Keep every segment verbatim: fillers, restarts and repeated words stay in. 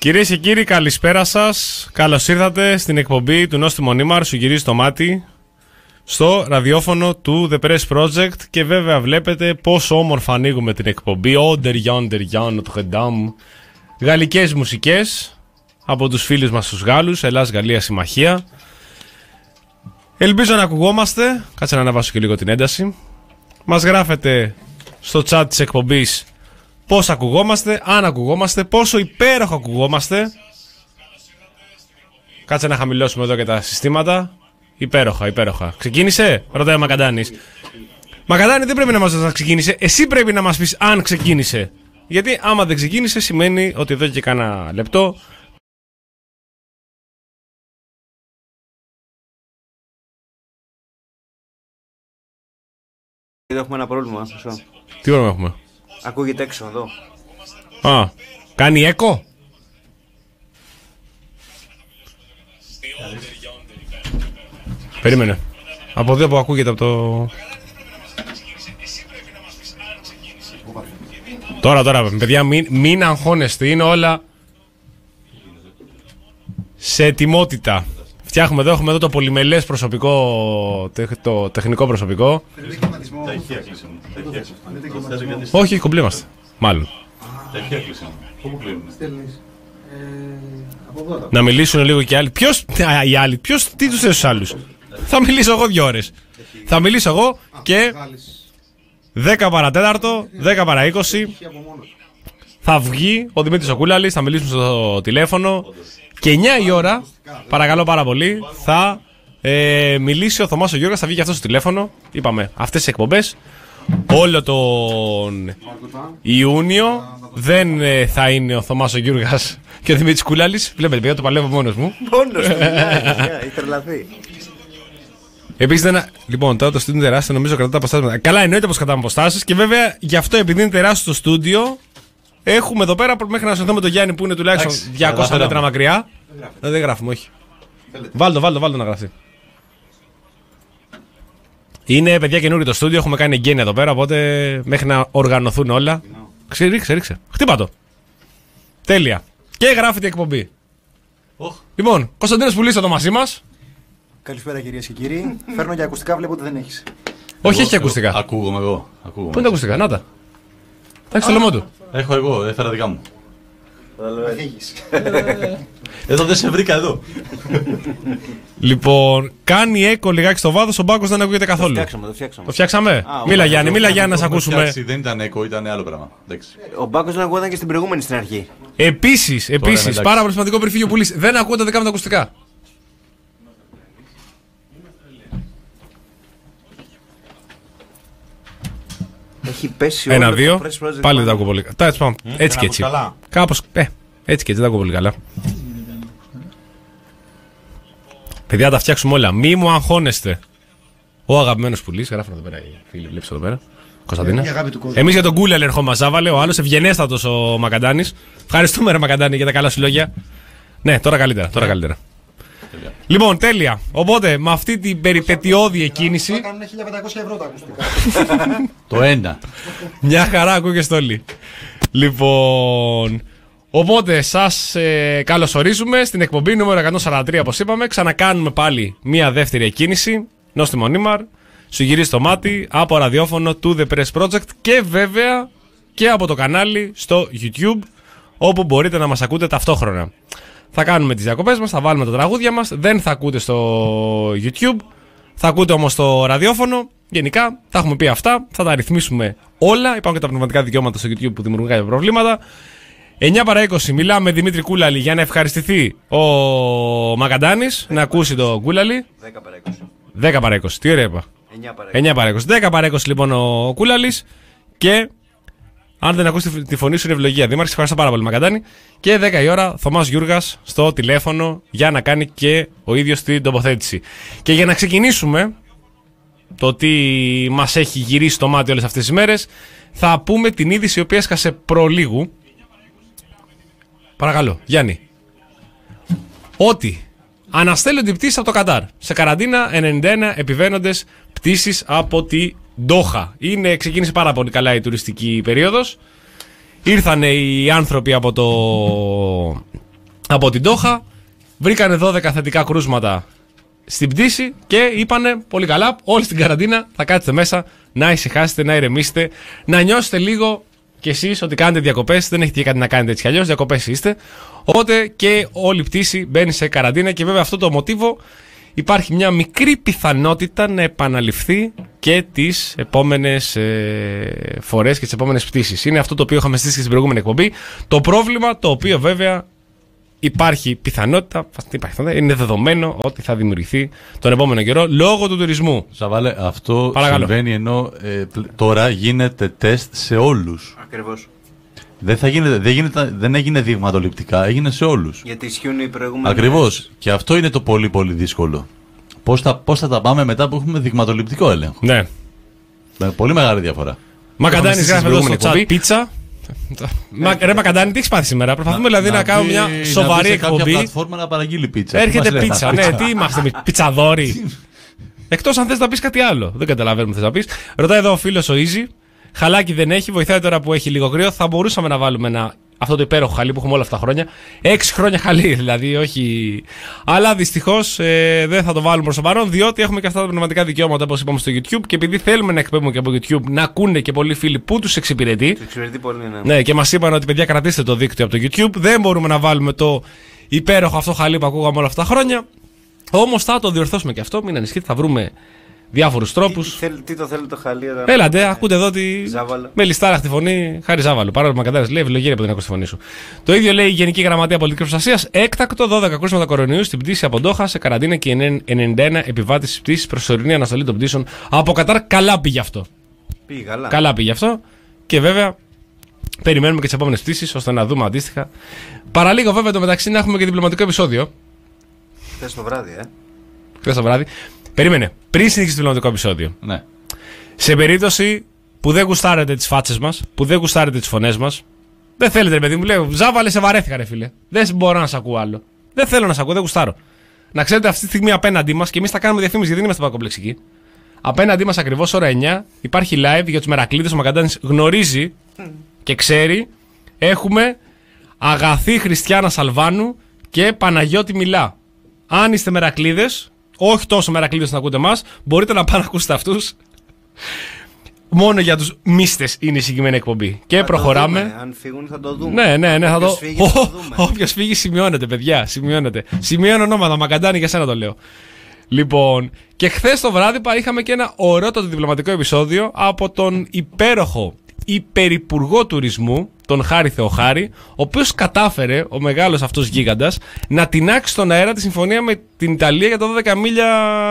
Κυρίες και κύριοι, καλησπέρα σας. Καλώς ήρθατε στην εκπομπή του Νόστιμο Νίμαρ, σου γυρίζει το μάτι, στο ραδιόφωνο του The Press Project. Και βέβαια βλέπετε πόσο όμορφα ανοίγουμε την εκπομπή. Όντερ γιόντερ γιόν, το χεντάμ. Γαλλικές μουσικές από τους φίλους μας τους Γάλλους. Ελλάς-Γαλλία συμμαχία. Ελπίζω να ακουγόμαστε. Κάτσε να αναβάσω και λίγο την ένταση. Μας γράφετε στο chat της εκπομπής πώς ακουγόμαστε, αν ακουγόμαστε, πόσο υπέροχα ακουγόμαστε. Κάτσε να χαμηλώσουμε εδώ και τα συστήματα. Υπέροχα, υπέροχα. Ξεκίνησε, ρωτάει ο Μακαντάνης. Μακαντάνη, δεν πρέπει να μας δώσεις να ξεκίνησε. Εσύ πρέπει να μας πεις αν ξεκίνησε. Γιατί άμα δεν ξεκίνησε σημαίνει ότι εδώ και κάνα λεπτό Εδώ έχουμε ένα πρόβλημα. Τι πρόβλημα έχουμε? Ακούγεται έξω εδώ. Α, κάνει έκο. Περίμενε. Από εδώ που ακούγεται από το... Τώρα, τώρα, παιδιά, μην, μην αγχώνεστε. Είναι όλα σε ετοιμότητα. Φτιάχνουμε εδώ, έχουμε εδώ το πολυμελές προσωπικό, το τεχνικό προσωπικό. Όχι, κομπλέ είμαστε. Μάλλον. Να μιλήσουν λίγο και άλλοι. Ποιος, οι άλλοι, ποιος, τι τους θες στους άλλους? Θα μιλήσω εγώ δύο ώρες. Θα μιλήσω εγώ και δέκα παρατέταρτο, δέκα παρά είκοσι θα βγει ο Δημήτρης ο Κούλαλης, θα μιλήσουμε στο τηλέφωνο. Και εννιά η ώρα, παρακαλώ πάρα πολύ, θα ε, μιλήσει ο Θωμάς ο Γιώργας, θα βγει και αυτό στο τηλέφωνο. Είπαμε, αυτές τις εκπομπές όλο τον Ιούνιο δεν ε, θα είναι ο Θωμάς ο Γιώργας και ο Δημήτρης Κούλαλης. Βλέπετε, παιδιά, το παλεύω μόνος μου. Μόνος του, έχει τρελαθεί. Επίσης, δεν... λοιπόν, τώρα το στούντιο είναι τεράστιο, νομίζω κρατάτε αποστάσεις. Καλά, εννοείται πως κρατάμε αποστάσεις και βέβαια γι' αυτό, επειδή είναι τεράστιο το στούντιο, έχουμε εδώ πέρα μέχρι να συνθούμε τον Γιάννη που είναι τουλάχιστον διακόσια μέτρα μακριά. Δεν, δεν γράφουμε, όχι. Βάλτο, βάλτο, βάλτο να γραφτεί. Είναι παιδιά καινούριο το στούντιο, έχουμε κάνει εγγένεια εδώ πέρα, οπότε μέχρι να οργανωθούν όλα. Ξε, ρίξε, ρίξε. Χτύπα το. Τέλεια. Και γράφεται η εκπομπή. Oh. Λοιπόν, Κωνσταντίνος Πουλής εδώ μαζί μας. Καλησπέρα κυρίες και κύριοι. Φέρνω και ακουστικά, βλέπω ότι δεν έχεις. Όχι, έχει ακουστικά. Ακούγομαι εγώ. Ακούγομαι. Πού είναι τα ακουστικά, να τα. Τα έχεις στο λαιμό του. Έχω εγώ, έφερα δικά μου. Έχεις. Εδώ δεν σε βρήκα εδώ. Λοιπόν, κάνει έκο λιγάκι στο βάθος, ο Μπάκος δεν ακούγεται καθόλου. Το φτιάξαμε, το φτιάξαμε. Το φτιάξαμε. Α, μίλα Γιάννη, μίλα Γιάννη να σε ακούσουμε. Δεν ήταν έκο, ήταν άλλο πράγμα. Ο Μπάκος δεν ακούγονταν και στην προηγούμενη στην αρχή. Επίσης, επίσης, πάρα πολύ σημαντικό πριν φύγει ο Πουλής. Δεν ακούγονται δικά με τα ακουστικά. Έχει πέσει Ένα, όλο δύο. το Press Project. Πάλι δεν τα ακούω πολύ καλά. Έτσι, πάμε. Έτσι και έτσι. Κάπως. Ε, έτσι και έτσι δεν τα ακούω πολύ καλά. Παιδιά, τα φτιάξουμε όλα. Μη μου αγχώνεστε. Ο αγαπημένος Πουλής, γράφουν εδώ πέρα οι φίλοι, βλέπεις εδώ πέρα. Κωνσταντίνα. Εμείς για τον Κούλελ ερχόμαστε, άβαλε. Ο άλλος ευγενέστατος ο Μακαντάνης. Ευχαριστούμε, ρε Μακαντάνη, για τα καλά σου λόγια. Ναι, τώρα καλύτερα. Τώρα καλύτερα. Τέλεια. Λοιπόν, τέλεια. Οπότε, με αυτή την περιπετειώδη εκκίνηση. Θα κάνουν χίλια πεντακόσια ευρώ τα ακουστικά. Το ένα. Μια χαρά ακούγεστε όλοι. Λοιπόν. Οπότε, σας ε, καλωσορίζουμε στην εκπομπή νούμερο εκατόν σαράντα τρία, όπως είπαμε. Ξανακάνουμε πάλι μια δεύτερη εκκίνηση. Νόστιμο Νίμαρ. Σου γυρίζει το μάτι από ραδιόφωνο του The Press Project και βέβαια και από το κανάλι στο YouTube, όπου μπορείτε να μας ακούτε ταυτόχρονα. Θα κάνουμε τις διακοπές μας, θα βάλουμε τα τραγούδια μας, δεν θα ακούτε στο YouTube, θα ακούτε όμως στο ραδιόφωνο. Γενικά, τα έχουμε πει αυτά, θα τα ρυθμίσουμε όλα. Υπάρχουν και τα πνευματικά δικαιώματα στο YouTube που δημιουργούν κάποια προβλήματα. εννιά παρά είκοσι μιλάμε με Δημήτρη Κούλαλη για να ευχαριστηθεί ο Μακαντάνης, να ακούσει το Κούλαλη. δέκα παρά είκοσι. δέκα παρά είκοσι, τι ωραία είπα. εννιά παρά είκοσι. δέκα παρά είκοσι λοιπόν ο Κούλαλης. Και αν δεν ακούσει τη φωνή σου είναι ευλογία. Δήμαρχε, ευχαριστώ πάρα πολύ Μακαντάνη. Και δέκα η ώρα Θωμάς Γιούργας στο τηλέφωνο για να κάνει και ο ίδιος την τοποθέτηση. Και για να ξεκινήσουμε το τι μας έχει γυρίσει το μάτι όλες αυτές τις μέρες, θα πούμε την είδηση η οποία έσκασε προλίγου. Παρακαλώ, Γιάννη. Ότι αναστέλλονται οι πτήσεις από το Κατάρ. Σε καραντίνα ενενήντα ένα επιβαίνοντες πτήσεις από τη Ντόχα. Είναι, ξεκίνησε πάρα πολύ καλά η τουριστική περίοδος. Ήρθαν οι άνθρωποι από το από την Ντόχα. Βρήκανε δώδεκα θετικά κρούσματα στην πτήση και είπανε πολύ καλά, όλοι στην καραντίνα θα κάτσετε μέσα, να ησυχάσετε, να ηρεμήσετε, να νιώσετε λίγο κι εσείς ότι κάνετε διακοπές, δεν έχετε κάτι να κάνετε έτσι κι αλλιώς, διακοπές είστε. Οπότε και όλη η πτήση μπαίνει σε καραντίνα και βέβαια αυτό το μοτίβο υπάρχει μια μικρή πιθανότητα να επαναληφθεί και τις επόμενες ε, φορές και τις επόμενες πτήσεις. Είναι αυτό το οποίο είχαμε στήσει στην προηγούμενη εκπομπή. Το πρόβλημα το οποίο βέβαια υπάρχει πιθανότητα, υπάρχει, είναι δεδομένο ότι θα δημιουργηθεί τον επόμενο καιρό λόγω του τουρισμού. Σαβάλε, αυτό Παρακαλώ. συμβαίνει ενώ ε, τώρα γίνεται τεστ σε όλους. Ακριβώς. Δεν, θα γίνεται, δεν, γίνεται, δεν έγινε δειγματοληπτικά, έγινε σε όλους. Γιατί ισχύουν οι προηγούμενες. Ακριβώς. Και αυτό είναι το πολύ πολύ δύσκολο. Πώς θα, πώς θα τα πάμε μετά που έχουμε δειγματοληπτικό έλεγχο. Ναι. Με πολύ μεγάλη διαφορά. Μακαντάνης γράφει εδώ στο chat εκπομπή. πίτσα. Μα, ρε Μακαντάνη, τι έχεις πάθει σήμερα? Προσπαθούμε δηλαδή να, να κάνουμε μια σοβαρή να εκπομπή. Σε κάποια πλατφόρμα να παραγγείλει πίτσα. Έρχεται Τι μας πίτσα, λένε, ναι, τι είμαστε εμείς, πιτσαδόροι. Εκτός αν θες να πεις κάτι άλλο. Δεν καταλαβαίνουμε τι θες να πεις. Ρωτάει εδώ ο φίλος ο Easy. Χαλάκι δεν έχει, βοηθάει τώρα που έχει λίγο κρύο. Θα μπορούσαμε να βάλουμε ένα, αυτό το υπέροχο χαλί που έχουμε όλα αυτά τα χρόνια. Έξι χρόνια χαλί, δηλαδή, όχι. Αλλά δυστυχώς ε, δεν θα το βάλουμε προς το παρόν, διότι έχουμε και αυτά τα πνευματικά δικαιώματα, όπως είπαμε στο YouTube. Και επειδή θέλουμε να εκπέμπουμε και από YouTube, να ακούνε και πολλοί φίλοι που τους εξυπηρετεί. Τους εξυπηρετεί πολύ, ναι. Ναι, και μας είπαν ότι παιδιά κρατήστε το δίκτυο από το YouTube. Δεν μπορούμε να βάλουμε το υπέροχο αυτό χαλί που ακούγαμε όλα αυτά τα χρόνια. Όμως θα το διορθώσουμε και αυτό, μην ανησυχείτε, θα βρούμε διάφορους τρόπους. Τι, τι, τι το θέλει το χαλί εδώ. Έλατε, ε, ακούτε εδώ τη. Ζάβαλο. Με λιστάρα στη φωνή, χάρη Ζάβαλο. Παρόλο που Μακαντάρας λέει ευλογία από την ακούσει τη φωνή σου. Το ίδιο λέει η Γενική Γραμματεία Πολιτικής Προστασίας. Έκτακτο δώδεκα κρούσματα κορονοϊού στην πτήση από Ντόχα σε καραντίνα και ενενήντα ένα επιβάτες τη πτήση. Προσωρινή αναστολή των πτήσεων από Κατάρ. Καλά πήγε αυτό. Πήγε καλά. Καλά πήγε αυτό. Και βέβαια περιμένουμε και τις επόμενες πτήσεις ώστε να δούμε αντίστοιχα. Παραλίγο βέβαια το μεταξύ να έχουμε και διπλωματικό επεισόδιο. Χθες το βράδυ, ε. Χθες το βράδυ. Περίμενε. Πριν συνεχίσει το διπλωματικό επεισόδιο. Ναι. Σε περίπτωση που δεν γουστάρετε τις φάτσες μας, που δεν γουστάρετε τις φωνές μας, δεν θέλετε, ρε παιδί μου, λέω Ζάβαλε, σε βαρέθηκα, ρε φίλε. Δεν μπορώ να σε ακούω άλλο. Δεν θέλω να σε ακούω, δεν γουστάρω. Να ξέρετε, αυτή τη στιγμή απέναντί μας, και εμείς θα κάνουμε διαφήμιση γιατί δεν είμαστε πακομπλεξικοί. Απέναντί μας ακριβώς ώρα εννιά υπάρχει live για τους μερακλείδες. Ο Μακαντάνης γνωρίζει και ξέρει. Έχουμε Αγαθή Χριστιάνα Σαλβάνου και Παναγιώτη Μιλά. Αν είστε μερακλείδες, όχι τόσο μερακλείδες να ακούτε εμάς, μπορείτε να πάνε να ακούσετε αυτούς. Μόνο για τους μίστες είναι η συγκεκριμένη εκπομπή. Και Θα προχωράμε. Το δούμε. Αν φύγουν θα το δούμε. Ναι, ναι, ναι, θα Όποιος το. φύγει, θα το δούμε. Όποιος φύγει, σημειώνεται, παιδιά. Σημειώνεται. Σημειώνω ονόματα. Μακαντάνη, για σένα το λέω. Λοιπόν, και χθες το βράδυ είχαμε και ένα ωραιότατο διπλωματικό επεισόδιο από τον υπέροχο υπερυπουργό τουρισμού, τον Χάρη Θεοχάρη, ο οποίος κατάφερε, ο μεγάλος αυτός γίγαντας, να τεινάξει στον αέρα τη συμφωνία με την Ιταλία για τα δώδεκα μίλια.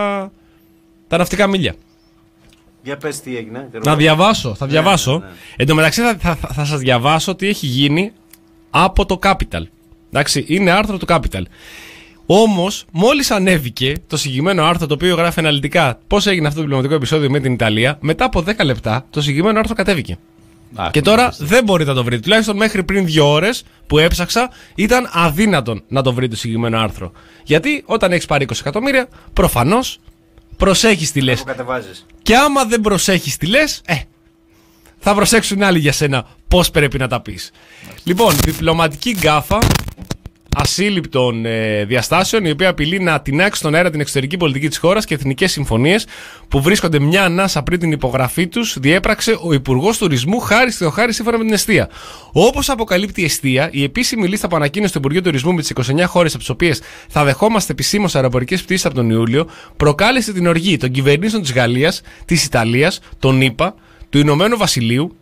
Τα ναυτικά μίλια. Για πες τι έγινε. Να διαβάσω, θα διαβάσω. Ναι, ναι, ναι. Εν τω μεταξύ θα, θα, θα, θα σας διαβάσω τι έχει γίνει από το Capital. Εντάξει, είναι άρθρο του Capital. Όμως, μόλις ανέβηκε το συγκεκριμένο άρθρο το οποίο γράφει αναλυτικά πώς έγινε αυτό το διπλωματικό επεισόδιο με την Ιταλία, μετά από δέκα λεπτά το συγκεκριμένο άρθρο κατέβηκε. Α, και τώρα δεν μπορείτε να το βρείτε. Τουλάχιστον μέχρι πριν δύο ώρες που έψαξα ήταν αδύνατον να το βρείτε το συγκεκριμένο άρθρο. Γιατί όταν έχεις πάρει είκοσι εκατομμύρια, προφανώς προσέχεις τι λες. Και άμα δεν προσέχεις τι λες, ε, θα προσέξουν άλλοι για σένα πώς πρέπει να τα πεις. Λοιπόν, διπλωματική γκάφα ασύλληπτων ε, διαστάσεων, η οποία απειλεί να τεινάξει στον αέρα την εξωτερική πολιτική της χώρας και εθνικές συμφωνίες που βρίσκονται μια ανάσα πριν την υπογραφή τους, διέπραξε ο Υπουργός Τουρισμού Χάρης Θεοχάρης σύμφωνα με την Εστία. Όπως αποκαλύπτει η Εστία, η επίσημη λίστα που ανακοίνωσε το Υπουργείο Τουρισμού με τις είκοσι εννιά χώρες από τις οποίες θα δεχόμαστε επισήμως αεροπορικές πτήσεις από τον Ιούλιο, προκάλεσε την οργή των κυβερνήσεων της Γαλλίας, της Ιταλίας, των ΗΠΑ, του Ηνωμένου Βασιλείου.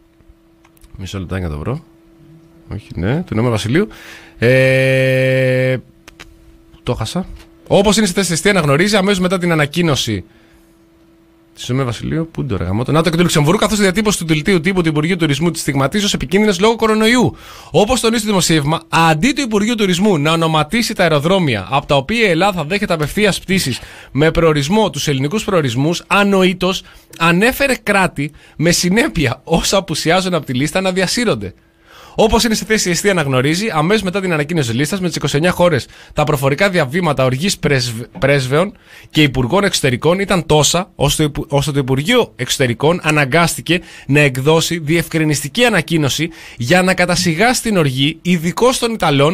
Μισό λεπτάκι να το βρω. Όχι, ναι, του Ηνωμένου Βασιλείου. Ε, το χάσα. Όπως είναι στη θέση εστία, αναγνωρίζει αμέσως μετά την ανακοίνωση της Ηνωμένου Βασιλείου. Πού είναι το εργαμότο? ΝΑΤΟ και του Λουξεμβούργου, καθώς η διατύπωση του δελτίου τύπου του Υπουργείου Τουρισμού τη στιγματίζει ως επικίνδυνες λόγω κορονοϊού. Όπως τονίζει το δημοσίευμα, αντί του Υπουργείου Τουρισμού να ονοματίσει τα αεροδρόμια από τα οποία η Ελλάδα δέχεται απευθείας πτήσεις με προορισμό τους ελληνικούς προορισμούς, ανοήτως ανέφερε κράτη με συνέπεια όσα απουσιάζουν από τη λίστα να διασύρονται. Όπως είναι στη θέση η Εστία αναγνωρίζει, αμέσως μετά την ανακοίνωση της λίστας με τις είκοσι εννιά χώρες, τα προφορικά διαβήματα οργής πρέσβ, πρέσβεων και υπουργών εξωτερικών ήταν τόσα, ώστε, ώστε το Υπουργείο Εξωτερικών αναγκάστηκε να εκδώσει διευκρινιστική ανακοίνωση για να κατασυγάσει την οργή, ειδικώς των Ιταλών,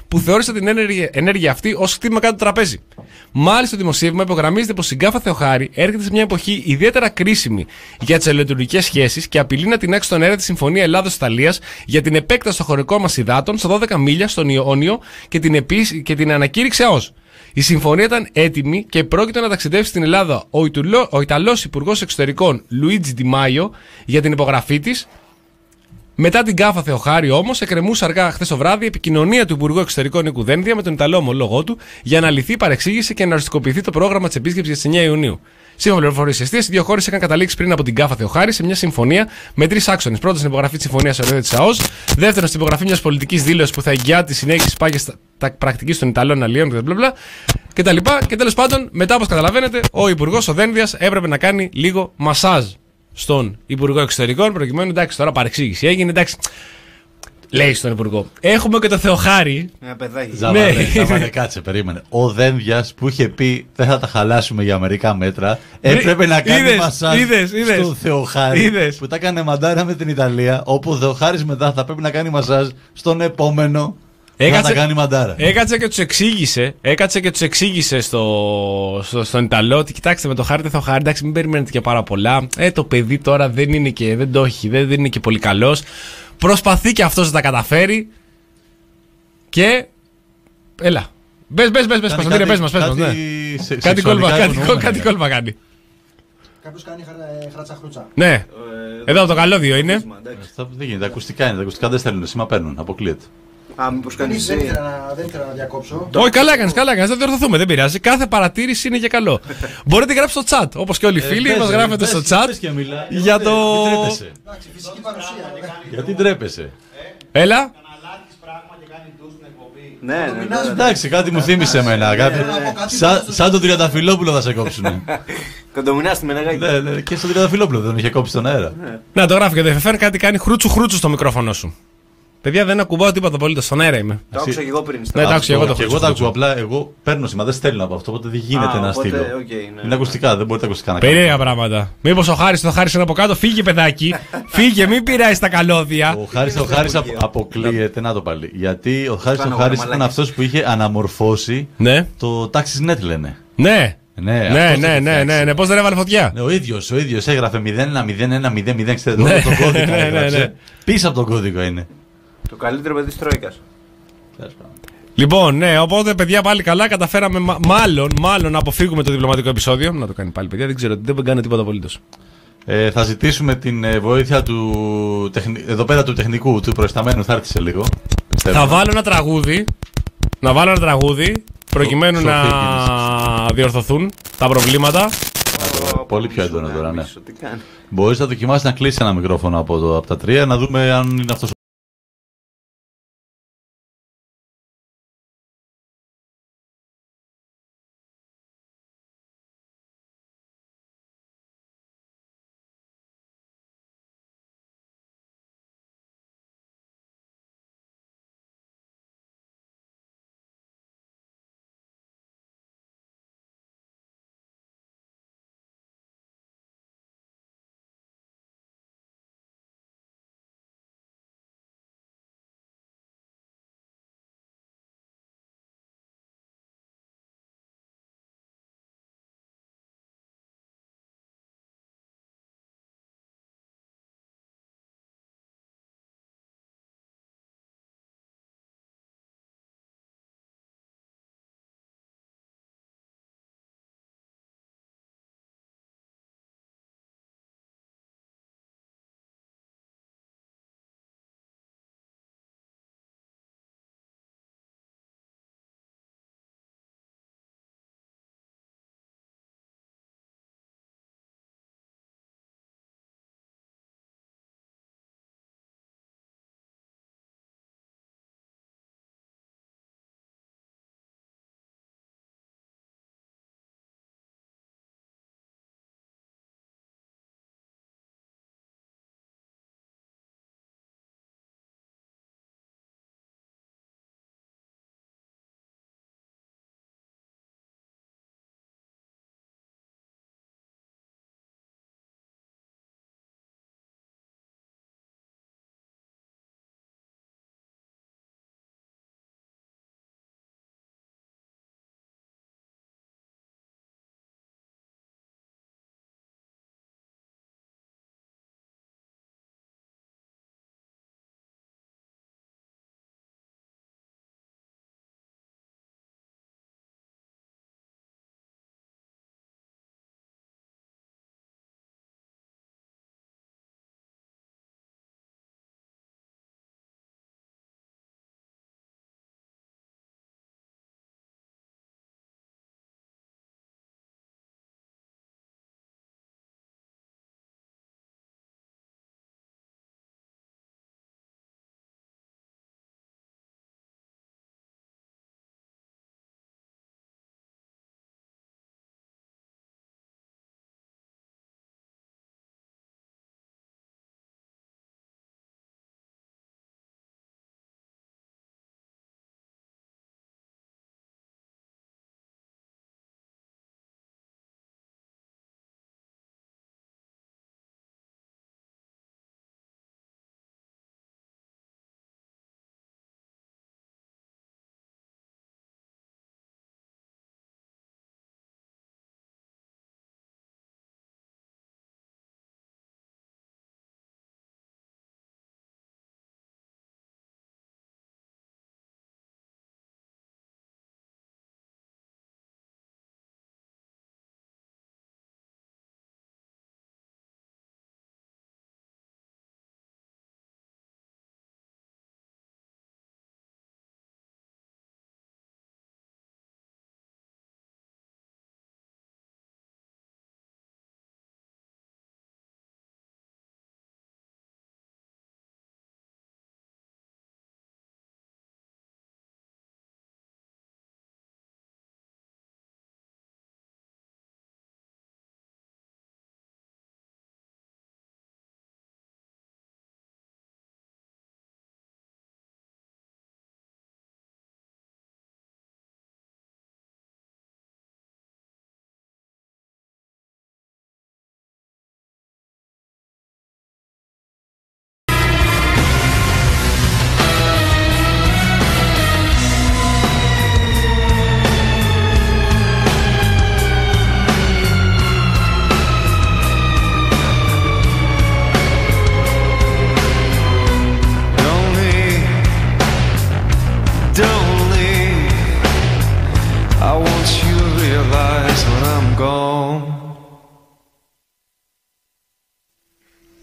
που θεώρησε την ενέργεια, ενέργεια αυτή ως χτύπημα κάτω το τραπέζι. Μάλιστα, το δημοσίευμα υπογραμμίζεται πως η γκάφα Θεοχάρη έρχεται σε μια εποχή ιδιαίτερα κρίσιμη για τις ελληνοτουρκικές σχέσεις και απειλεί να τεινάξει στον αέρα τη Συμφωνία Ελλάδος-Ιταλίας για την επέκταση των χωρικών μας υδάτων στα δώδεκα μίλια στον Ιόνιο και την, επίσ... και την ανακήρυξε ως. Η συμφωνία ήταν έτοιμη και πρόκειται να ταξιδεύσει στην Ελλάδα ο, Ιτουλο... ο Ιταλός Υπουργός Εξωτερικών Λουίτζι Ντι Μάιο για την υπογραφή της. Μετά την γκάφα Θεοχάρη, όμως, εκκρεμούσε αργά χθες το βράδυ η επικοινωνία του Υπουργού Εξωτερικών Νίκου Δένδια με τον Ιταλό ομολόγο του για να λυθεί η παρεξήγηση και να οριστικοποιηθεί το πρόγραμμα της επίσκεψης για τις εννέα Ιουνίου. Σύμφωνα με πληροφορίες εστίας, οι δύο χώρες είχαν καταλήξει πριν από την γκάφα Θεοχάρη σε μια συμφωνία με τρεις άξονες. Πρώτον, στην υπογραφή της συμφωνίας σε οριότητα της ΑΟΣ. Δεύτερον, στην υπογραφή μιας πολιτικής δήλωσης που θα εγγυάται τη συνέχιση της πάγιας πρακτικής των Ιταλών αλλιών κτλ. Και τέλος πάντων, μετά, όπως καταλαβαίνετε, ο Υπουργός ο Δένδιας έπρεπε να κάνει λίγο μασάζ στον Υπουργό Εξωτερικών, προκειμένου εντάξει, τώρα παρεξήγηση έγινε, εντάξει. Λέει στον Υπουργό: Έχουμε και το Θεοχάρη. Ένα παιδάκι. Ζαβαλέ, Ναι. Ζαβαλέ, κάτσε, περίμενε. Ο Δένδιας που είχε πει δεν θα τα χαλάσουμε για μερικά μέτρα, έπρεπε να κάνει Είδες, μασάζ είδες, είδες. στον Θεοχάρη Είδες. που τα έκανε μαντάρα με την Ιταλία, όπου ο Θεοχάρης μετά θα πρέπει να κάνει μασάζ στον επόμενο. Έκατσε- να τα κάνει μαντάρα. Έκατσε και του εξήγησε, έκατσε και τους εξήγησε στο, στο, στον Ιταλό ότι κοιτάξτε με το χάρτη Θεοχάρη, εντάξει, μην περιμένετε και πάρα πολλά. Ε, το παιδί τώρα δεν είναι και, δεν το έχει, δεν, δεν είναι και πολύ καλός. Προσπαθεί και αυτός να τα καταφέρει. Και. Έλα. Μπες, μπες, μπες, μπες, Κάνει Κωνσταντίνε, κάτι- πες μας, πες μας, κάτι ναι. σε- Κάτι σεξουαλικά κόλπα, κάτι, υπονοούμενα. κάτι κόλπα κάνει. Κάποιο κάνει χαρα- ε, χρατσαχρούτσα. Ναι, Ε, εδώ από το καλώδιο είναι. εντάξει. Αυτά δεν γίνεται. Ακουστικά είναι. Τα ακουστικά δεν στέλνουν. Σήμα παίρνουν. Αποκλείεται. Α, μήπως κάνεις Κανείς δεν εσύ. ήθελα να- δεν ήθελα να διακόψω. Όχι, καλά έκανες, καλά έκανες, δεν διορθωθούμε, δεν πειράζει. Κάθε παρατήρηση είναι και καλό. Μπορείτε να γράψετε στο chat, όπως και όλοι οι φίλοι μας γράφετε στο chat. για το- Γιατί τρέπεσαι. Εντάξει, φυσική παρουσία. ε. Γιατί τρέπεσαι. Έλα. Ναι, ναι, ναι, ναι. Εντάξει, κάτι μου θύμισε εμένα. κάτι- Σαν- Σαν τον Τριανταφυλόπουλο θα σε κόψουνε. Κοντομινάς στη Μενεγάκη. Ναι, ναι, και στον Τριανταφυλόπουλο δεν τον είχε κόψει στον αέρα. Να το γράφει και δεν φέρνει κάτι κάνει χρούτσου χρούτσου στο μικρόφωνο σου. Παιδιά, δεν ακουμπάω τίποτα απολύτως, στον αέρα είμαι. Το άκουσα και εγώ πριν. Ναι, το άκουσα εγώ το Και εγώ χρούτσου, τα χρούτσου. ακούω. Απλά εγώ παίρνω σήμα, δεν στέλνω από αυτό, οπότε δεν γίνεται Α, να οπότε, στείλω. οκ, ναι. Είναι ακουστικά, δεν μπορείτε ακουστικά να κάνετε. Περίεργα πράγματα. Μήπως ο Χάρης το Χάρης είναι από κάτω, φύγε παιδάκι. Φύγε, μην πειράζει τα καλώδια. Ο Χάρης, ο Χάρης απο- αποκλείεται, να το πάλι. Γιατί ο Χάρης, ο Κάνω Χάρης εγώ, ήταν μαλάκες. αυτός που είχε αναμορφώσει Ναι, το Taxis.net λένε. ναι. Ναι, Ναι, αυτός ναι, έχει ναι, ναι, φτιάξει. ναι, ναι. Πώς δεν έβαλε φωτιά. Ναι, ο ίδιος, ο ίδιος έγραφε μηδέν ένα μηδέν ένα μηδέν μηδέν, ξέρετε, Ναι, όλο τον κώδικα ναι, ναι, έγραψε. ναι. Πίσω από τον κώδικα είναι. Το καλύτερο παιδί της Τρόικας. Τέλος πάντων. Λοιπόν, ναι, οπότε παιδιά πάλι καλά. Καταφέραμε μα- μάλλον, μάλλον να αποφύγουμε το διπλωματικό επεισόδιο. Να το κάνει πάλι, παιδιά. Δεν ξέρω, δεν κάνει τίποτα απολύτως. Ε, θα ζητήσουμε την ε, βοήθεια του τεχνη... εδώ πέρα του τεχνικού, του προϊσταμένου, θα έρθει σε λίγο. Πιστεύω. Θα βάλω ένα τραγούδι. Να βάλω ένα τραγούδι προκειμένου Σοφή να διορθωθούν τα προβλήματα. Πολύ πιο έντονο τώρα, ναι. Τι κάνει. Μπορείς να δοκιμάσεις να κλείσεις ένα μικρόφωνο από, το, από τα τρία, να δούμε αν είναι αυτός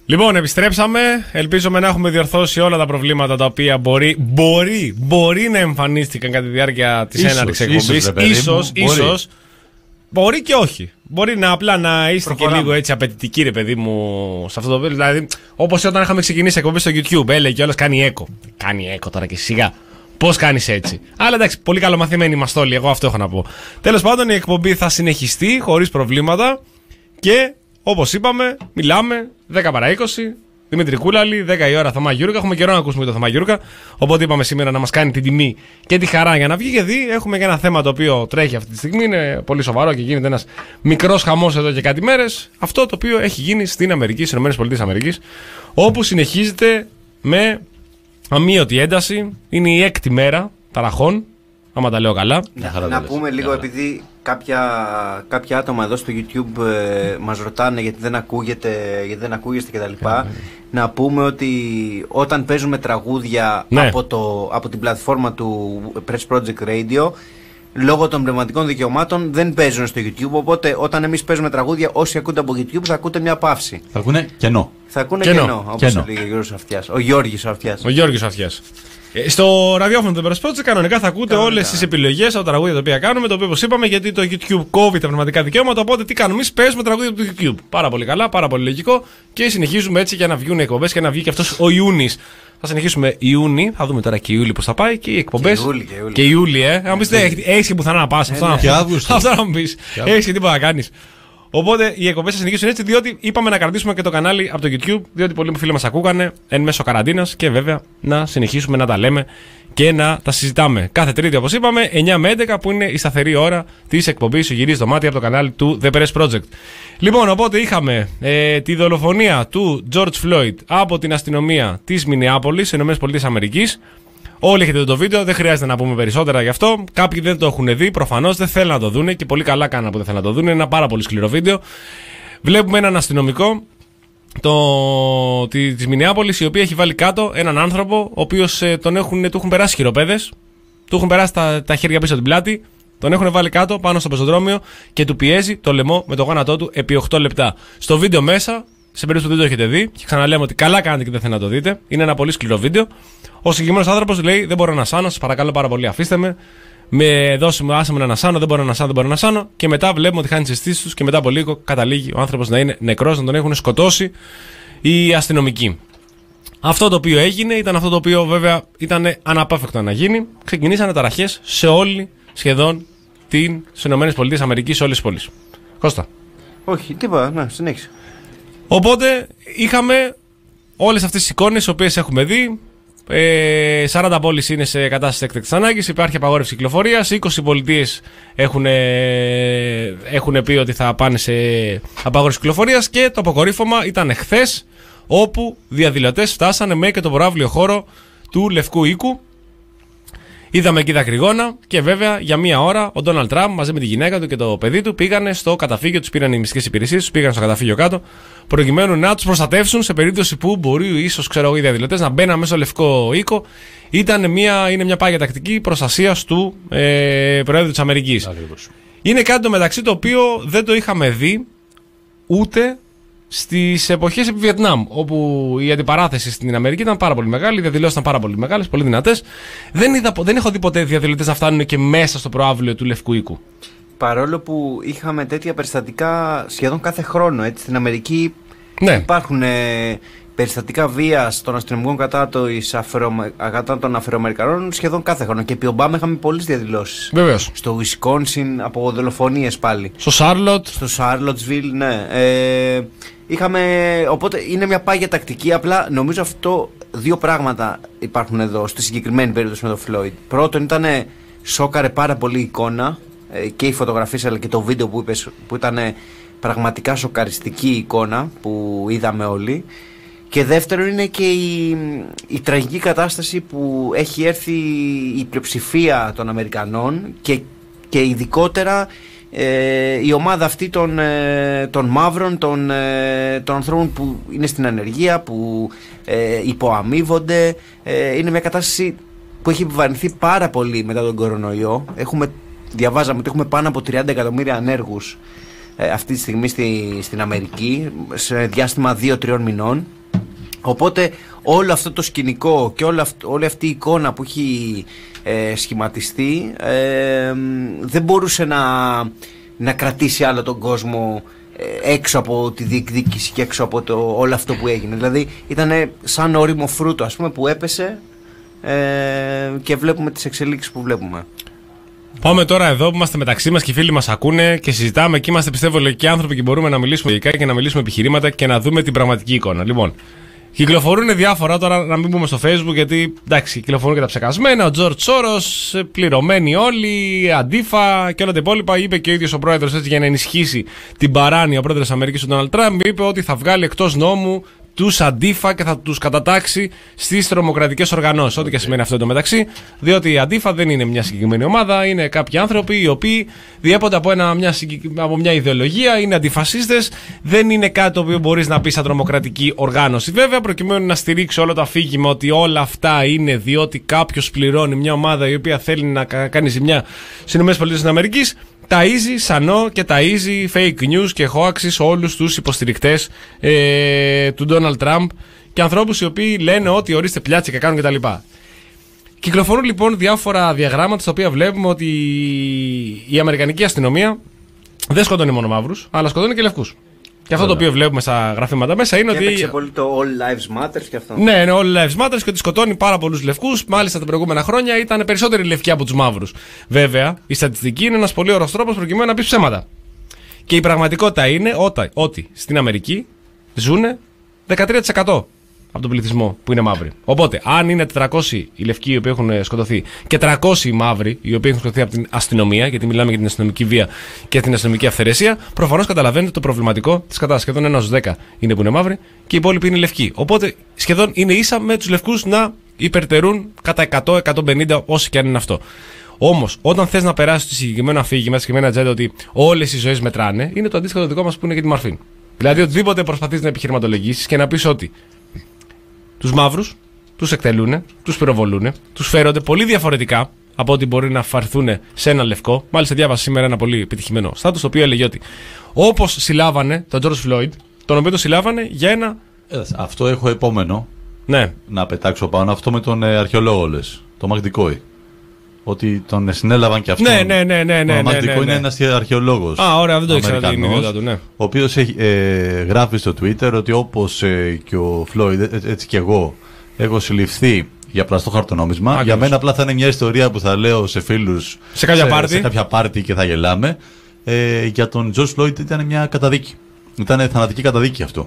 Λοιπόν, επιστρέψαμε. Ελπίζουμε να έχουμε διορθώσει όλα τα προβλήματα τα οποία μπορεί, μπορεί, μπορεί να εμφανίστηκαν κατά τη διάρκεια της έναρξης εκπομπής. Ίσως, ίσως. Μπορεί και όχι. Μπορεί να απλά να είστε Προχωράμε. και λίγο έτσι απαιτητικοί, ρε παιδί μου, σε αυτό το βίντεο. Δηλαδή, όπως όταν είχαμε ξεκινήσει εκπομπή στο YouTube, έλεγε κιόλας κάνει έκο. Κάνει έκο τώρα και σιγά. Πώς κάνεις έτσι. Αλλά εντάξει, πολύ καλομαθημένοι είμαστε όλοι. Εγώ αυτό έχω να πω. Τέλος πάντων, η εκπομπή θα συνεχιστεί χωρίς προβλήματα και όπως είπαμε, μιλάμε δέκα παρά είκοσι. Δημήτρη Κούλαλη, δέκα η ώρα Θωμά Γιούρκα. Έχουμε καιρό να ακούσουμε το Θωμά Γιούρκα. Οπότε είπαμε σήμερα να μας κάνει την τιμή και τη χαρά για να βγει. Γιατί έχουμε και ένα θέμα το οποίο τρέχει αυτή τη στιγμή. Είναι πολύ σοβαρό και γίνεται ένας μικρός χαμός εδώ και κάτι μέρες. Αυτό το οποίο έχει γίνει στην Αμερική, στις ΗΠΑ, όπου συνεχίζεται με αμύωτη ένταση. Είναι η έκτη μέρα ταραχών. Άμα τα λέω καλά. Να, να πούμε λίγο, yeah. επειδή κάποια, κάποια άτομα εδώ στο YouTube ε, μας ρωτάνε γιατί δεν ακούγεται, γιατί δεν ακούγεστε κτλ. Yeah. Να πούμε ότι όταν παίζουμε τραγούδια ναι. από, το, από την πλατφόρμα του Press Project Radio, λόγω των πνευματικών δικαιωμάτων δεν παίζουν στο YouTube. Οπότε όταν εμείς παίζουμε τραγούδια, όσοι ακούτε από YouTube θα ακούτε μια παύση. Θα ακούνε κενό. Θα ακούνε κενό, κενό όπως έλεγε ο Γιώργος Αυτιάς. Ο Γιώργης Αυτιάς. Ο Γιώργης Αυτιάς. Στο ραδιόφωνο του Press Project κανονικά θα ακούτε όλες τις επιλογές από τα τραγούδια τα οποία κάνουμε. Το οποίο, όπως είπαμε, γιατί το YouTube κόβει τα πνευματικά δικαιώματα. Οπότε τι κάνουμε, εμείς παίζουμε τραγούδια από το YouTube. Πάρα πολύ καλά, πάρα πολύ λογικό. Και συνεχίζουμε έτσι για να βγουν οι εκπομπές και να βγει και αυτός ο Ιούνις. Θα συνεχίσουμε Ιούνι, θα δούμε τώρα και Ιούλη πώς θα πάει και οι εκπομπές. Και Ιούλη, ε. Αν πει, έχει και πουθενά να πα. Αυτό να μου πει. Έχει και τίποτα να κάνει. Οπότε οι εκπομπές θα συνεχίσουν έτσι, διότι είπαμε να κρατήσουμε και το κανάλι από το YouTube, διότι πολλοί φίλοι μας ακούγανε εν μέσω καραντίνας και βέβαια να συνεχίσουμε να τα λέμε και να τα συζητάμε. Κάθε Τρίτη, όπως είπαμε, εννιά με έντεκα που είναι η σταθερή ώρα της εκπομπής «Ο Γυρίζει το Μάτι» από το κανάλι του The Press Project. Λοιπόν, οπότε είχαμε ε, τη δολοφονία του George Floyd από την αστυνομία της Μινεάπολης, ΗΠΑ. Όλοι έχετε δει το βίντεο, δεν χρειάζεται να πούμε περισσότερα γι' αυτό. Κάποιοι δεν το έχουν δει, προφανώς δεν θέλουν να το δουν και πολύ καλά κάνουν που δεν θέλουν να το δουν. Είναι ένα πάρα πολύ σκληρό βίντεο. Βλέπουμε έναν αστυνομικό το, τη, της Μινεάπολης, η οποία έχει βάλει κάτω έναν άνθρωπο, ο οποίος ε, τον έχουν, του έχουν περάσει χειροπέδες, του έχουν περάσει τα, τα χέρια πίσω από την πλάτη, τον έχουν βάλει κάτω πάνω στο πεζοδρόμιο και του πιέζει το λαιμό με το γόνατό του επί οκτώ λεπτά. Στο βίντεο μέσα, σε περίπτωση που δεν το έχετε δει, και ξαναλέμε ότι καλά κάνετε και δεν θέλετε να το δείτε, είναι ένα πολύ σκληρό βίντεο. Ο συγκεκριμένος άνθρωπος λέει: δεν μπορώ να σάνω, σας παρακαλώ πάρα πολύ, αφήστε με. Με δώσε μου, άσε με να σάνω, δεν μπορώ να σάνω, δεν μπορώ να σάνω. Και μετά βλέπουμε ότι χάνει τις αισθήσεις τους και μετά από λίγο καταλήγει ο άνθρωπος να είναι νεκρός, να τον έχουν σκοτώσει οι αστυνομικοί. Αυτό το οποίο έγινε ήταν αυτό το οποίο βέβαια ήταν αναπόφευκτο να γίνει. Ξεκινήσανε ταραχές σε όλη σχεδόν την ΗΠΑ, σε όλες τις πόλεις. Κώστα. Όχι, τίποτα, ναι, συνέχισε. Οπότε είχαμε όλες αυτές τις εικόνες τις οποίες έχουμε δει. Ε, σαράντα πόλεις είναι σε κατάσταση έκτακτης ανάγκης, υπάρχει απαγόρευση κυκλοφορίας. είκοσι πολιτείες έχουν, έχουν πει ότι θα πάνε σε απαγόρευση κυκλοφορίας. Και το αποκορύφωμα ήταν χθες, όπου διαδηλωτές φτάσανε με και το προαύλιο χώρο του Λευκού Οίκου. Είδαμε εκεί δακρυγόνα και βέβαια για μία ώρα ο Ντόναλντ Τραμπ μαζί με τη γυναίκα του και το παιδί του πήγανε στο καταφύγιο, τους πήραν οι μυστικές υπηρεσίες, τους πήγαν στο καταφύγιο κάτω, προκειμένου να τους προστατεύσουν σε περίπτωση που μπορεί ίσως ξέρω οι διαδηλωτές να μπαίνουν μέσα στο Λευκό Οίκο. Ήταν μια, είναι μια πάγια τακτική προστασίας του ε, Προέδρου της Αμερικής. Ακριβώς. Είναι κάτι το μεταξύ το οποίο δεν το είχαμε δει ούτε στις εποχές επί Βιετνάμ, όπου η αντιπαράθεση στην Αμερική ήταν πάρα πολύ μεγάλη, οι διαδηλώσεις ήταν πάρα πολύ μεγάλες, πολύ δυνατές. Δεν, είδα, δεν έχω δει ποτέ διαδηλωτές να φτάνουν και μέσα στο προαύλιο του Λευκού Οίκου. Παρόλο που είχαμε τέτοια περιστατικά σχεδόν κάθε χρόνο, έτσι, στην Αμερική ναι. υπάρχουν ε, περιστατικά βίας των αστυνομικών κατά, το, Αφρο, κατά των Αφροαμερικανών σχεδόν κάθε χρόνο. Και επί Ομπάμα είχαμε πολλές διαδηλώσεις. Βεβαίως. Στο Wisconsin από δολοφονίες πάλι. Στο Σάρλοτ. Στο Charlottesville, ναι. Ε, είχαμε, οπότε είναι μια πάγια τακτική. Απλά νομίζω αυτό δύο πράγματα υπάρχουν εδώ στη συγκεκριμένη περίπτωση με τον Floyd. Πρώτον, ήταν σόκαρε πάρα πολύ η εικόνα ε, και οι φωτογραφίες αλλά και το βίντεο που είπες, που ήταν πραγματικά σοκαριστική εικόνα που είδαμε όλοι. Και δεύτερον είναι και η, η τραγική κατάσταση που έχει έρθει η πλειοψηφία των Αμερικανών και, και ειδικότερα ε, η ομάδα αυτή των, ε, των μαύρων, των, ε, των ανθρώπων που είναι στην ανεργία, που ε, υποαμείβονται. Ε, είναι μια κατάσταση που έχει επιβαρυνθεί πάρα πολύ μετά τον κορονοϊό. Έχουμε, διαβάζαμε ότι έχουμε πάνω από τριάντα εκατομμύρια ανέργους ε, αυτή τη στιγμή στη, στην Αμερική σε διάστημα δύο τριών μηνών. Οπότε όλο αυτό το σκηνικό και όλη αυτή, όλη αυτή η εικόνα που έχει ε, σχηματιστεί ε, δεν μπορούσε να, να κρατήσει άλλο τον κόσμο ε, έξω από τη διεκδίκηση και έξω από το, όλο αυτό που έγινε. Δηλαδή ήταν σαν όριμο φρούτο, ας πούμε, που έπεσε ε, και βλέπουμε τις εξελίξεις που βλέπουμε. Πάμε τώρα εδώ που είμαστε μεταξύ μας και οι φίλοι μας ακούνε και συζητάμε και είμαστε, πιστεύω, λογικοί άνθρωποι και μπορούμε να μιλήσουμε λογικά και να μιλήσουμε επιχειρήματα και να δούμε την πραγματική εικόνα. Λοιπόν, κυκλοφορούν διάφορα τώρα, να μην πούμε στο Facebook, γιατί εντάξει, κυκλοφορούν και τα ψεκασμένα. Ο Τζορτζ Σόρος, πληρωμένοι όλοι, Αντίφα και όλα τα υπόλοιπα. Είπε και ο ίδιος ο πρόεδρος, έτσι, για να ενισχύσει την παράνοια, ο πρόεδρος της Αμερικής, ο Ντόναλντ Τραμπ, είπε ότι θα βγάλει εκτός νόμου τους Αντίφα και θα τους κατατάξει στις τρομοκρατικές οργανώσεις. Okay. Ό,τι και σημαίνει αυτό το μεταξύ, διότι η Αντίφα δεν είναι μια συγκεκριμένη ομάδα, είναι κάποιοι άνθρωποι οι οποίοι διέπονται από, ένα, μια, από μια ιδεολογία, είναι αντιφασίστες, δεν είναι κάτι το οποίο μπορείς να πεις σαν τρομοκρατική οργάνωση. Βέβαια, προκειμένου να στηρίξει όλο το αφήγημα ότι όλα αυτά είναι διότι κάποιος πληρώνει μια ομάδα η οποία θέλει να κάνει ζημιά στις ΗΠΑ, ταΐζει σανό και ταΐζει fake news και hoaxes όλους τους υποστηρικτές ε, του Ντόναλντ Τραμπ και ανθρώπους οι οποίοι λένε ότι ορίστε πλιάτσικα κάνουν κτλ. Κυκλοφορούν λοιπόν διάφορα διαγράμματα στα οποία βλέπουμε ότι η Αμερικανική αστυνομία δεν σκοτώνει μόνο μαύρους, αλλά σκοτώνει και λευκούς. Και αυτό το οποίο βλέπουμε στα γραφήματα μέσα είναι και ότι. Έπαιξε πολύ το All Lives Matter και αυτό. Ναι, είναι All Lives Matter και ότι σκοτώνει πάρα πολλούς λευκούς. Μάλιστα τα προηγούμενα χρόνια ήταν περισσότεροι λευκοί από τους μαύρους. Βέβαια, η στατιστική είναι ένας πολύ ωραίος τρόπος προκειμένου να πει ψέματα. Και η πραγματικότητα είναι ότι, ότι στην Αμερική ζουν δεκατρία τοις εκατό από τον πληθυσμό που είναι μαύροι. Οπότε, αν είναι τετρακόσιοι οι λευκοί οι οποίοι έχουν σκοτωθεί και τριακόσιοι οι μαύροι οι οποίοι έχουν σκοτωθεί από την αστυνομία, γιατί μιλάμε για την αστυνομική βία και την αστυνομική αυθαιρεσία, προφανώς καταλαβαίνετε το προβληματικό της κατάστασης. Σχεδόν ένα στους δέκα είναι που είναι μαύροι και οι υπόλοιποι είναι λευκοί. Οπότε, σχεδόν είναι ίσα με τους λευκούς να υπερτερούν κατά εκατό με εκατόν πενήντα, όσο και αν είναι αυτό. Όμως, όταν θες να περάσεις το συγκεκριμένο αφήγημα, τη συγκεκριμένη ατζέντα ότι όλες οι ζωές μετράνε, είναι το αντίστοιχο το δικό μας που είναι για τη μορφή. Δηλαδή, οτιδήποτε προσπαθείς να επιχειρηματολογήσεις και να πεις ότι τους μαύρους τους εκτελούν, τους πυροβολούν, τους φέρονται πολύ διαφορετικά από ό,τι μπορεί να φαρθούν σε ένα λευκό. Μάλιστα, διάβασα σήμερα ένα πολύ επιτυχημένο στάτους, το οποίο έλεγε ότι όπως συλλάβανε τον George Floyd, τον οποίο τον συλλάβανε για ένα. Αυτό έχω επόμενο. Ναι. Να πετάξω πάνω. Αυτό με τον ε, αρχαιολόγο, λες. Το Μαγδικόη. Ότι τον συνέλαβαν και αυτόν. Ναι, ναι, ναι, ναι, ναι. Ο Μαγδικόη ναι, ναι, ναι. είναι ένας αρχαιολόγος. Α, ωραία, δεν το ήξερα την ιδιότητα του, ναι. Ο οποίος ε, γράφει στο Twitter ότι όπως ε, και ο Φλόιντ, ε, έτσι και εγώ, έχω συλληφθεί για πλαστό χαρτονόμισμα. Άγιος. Για μένα απλά θα είναι μια ιστορία που θα λέω σε φίλους σε κάποια πάρτι, σε, σε κάποια πάρτι και θα γελάμε. Ε, για τον George Floyd ήταν μια καταδίκη. Ήταν θανατική καταδίκη αυτό.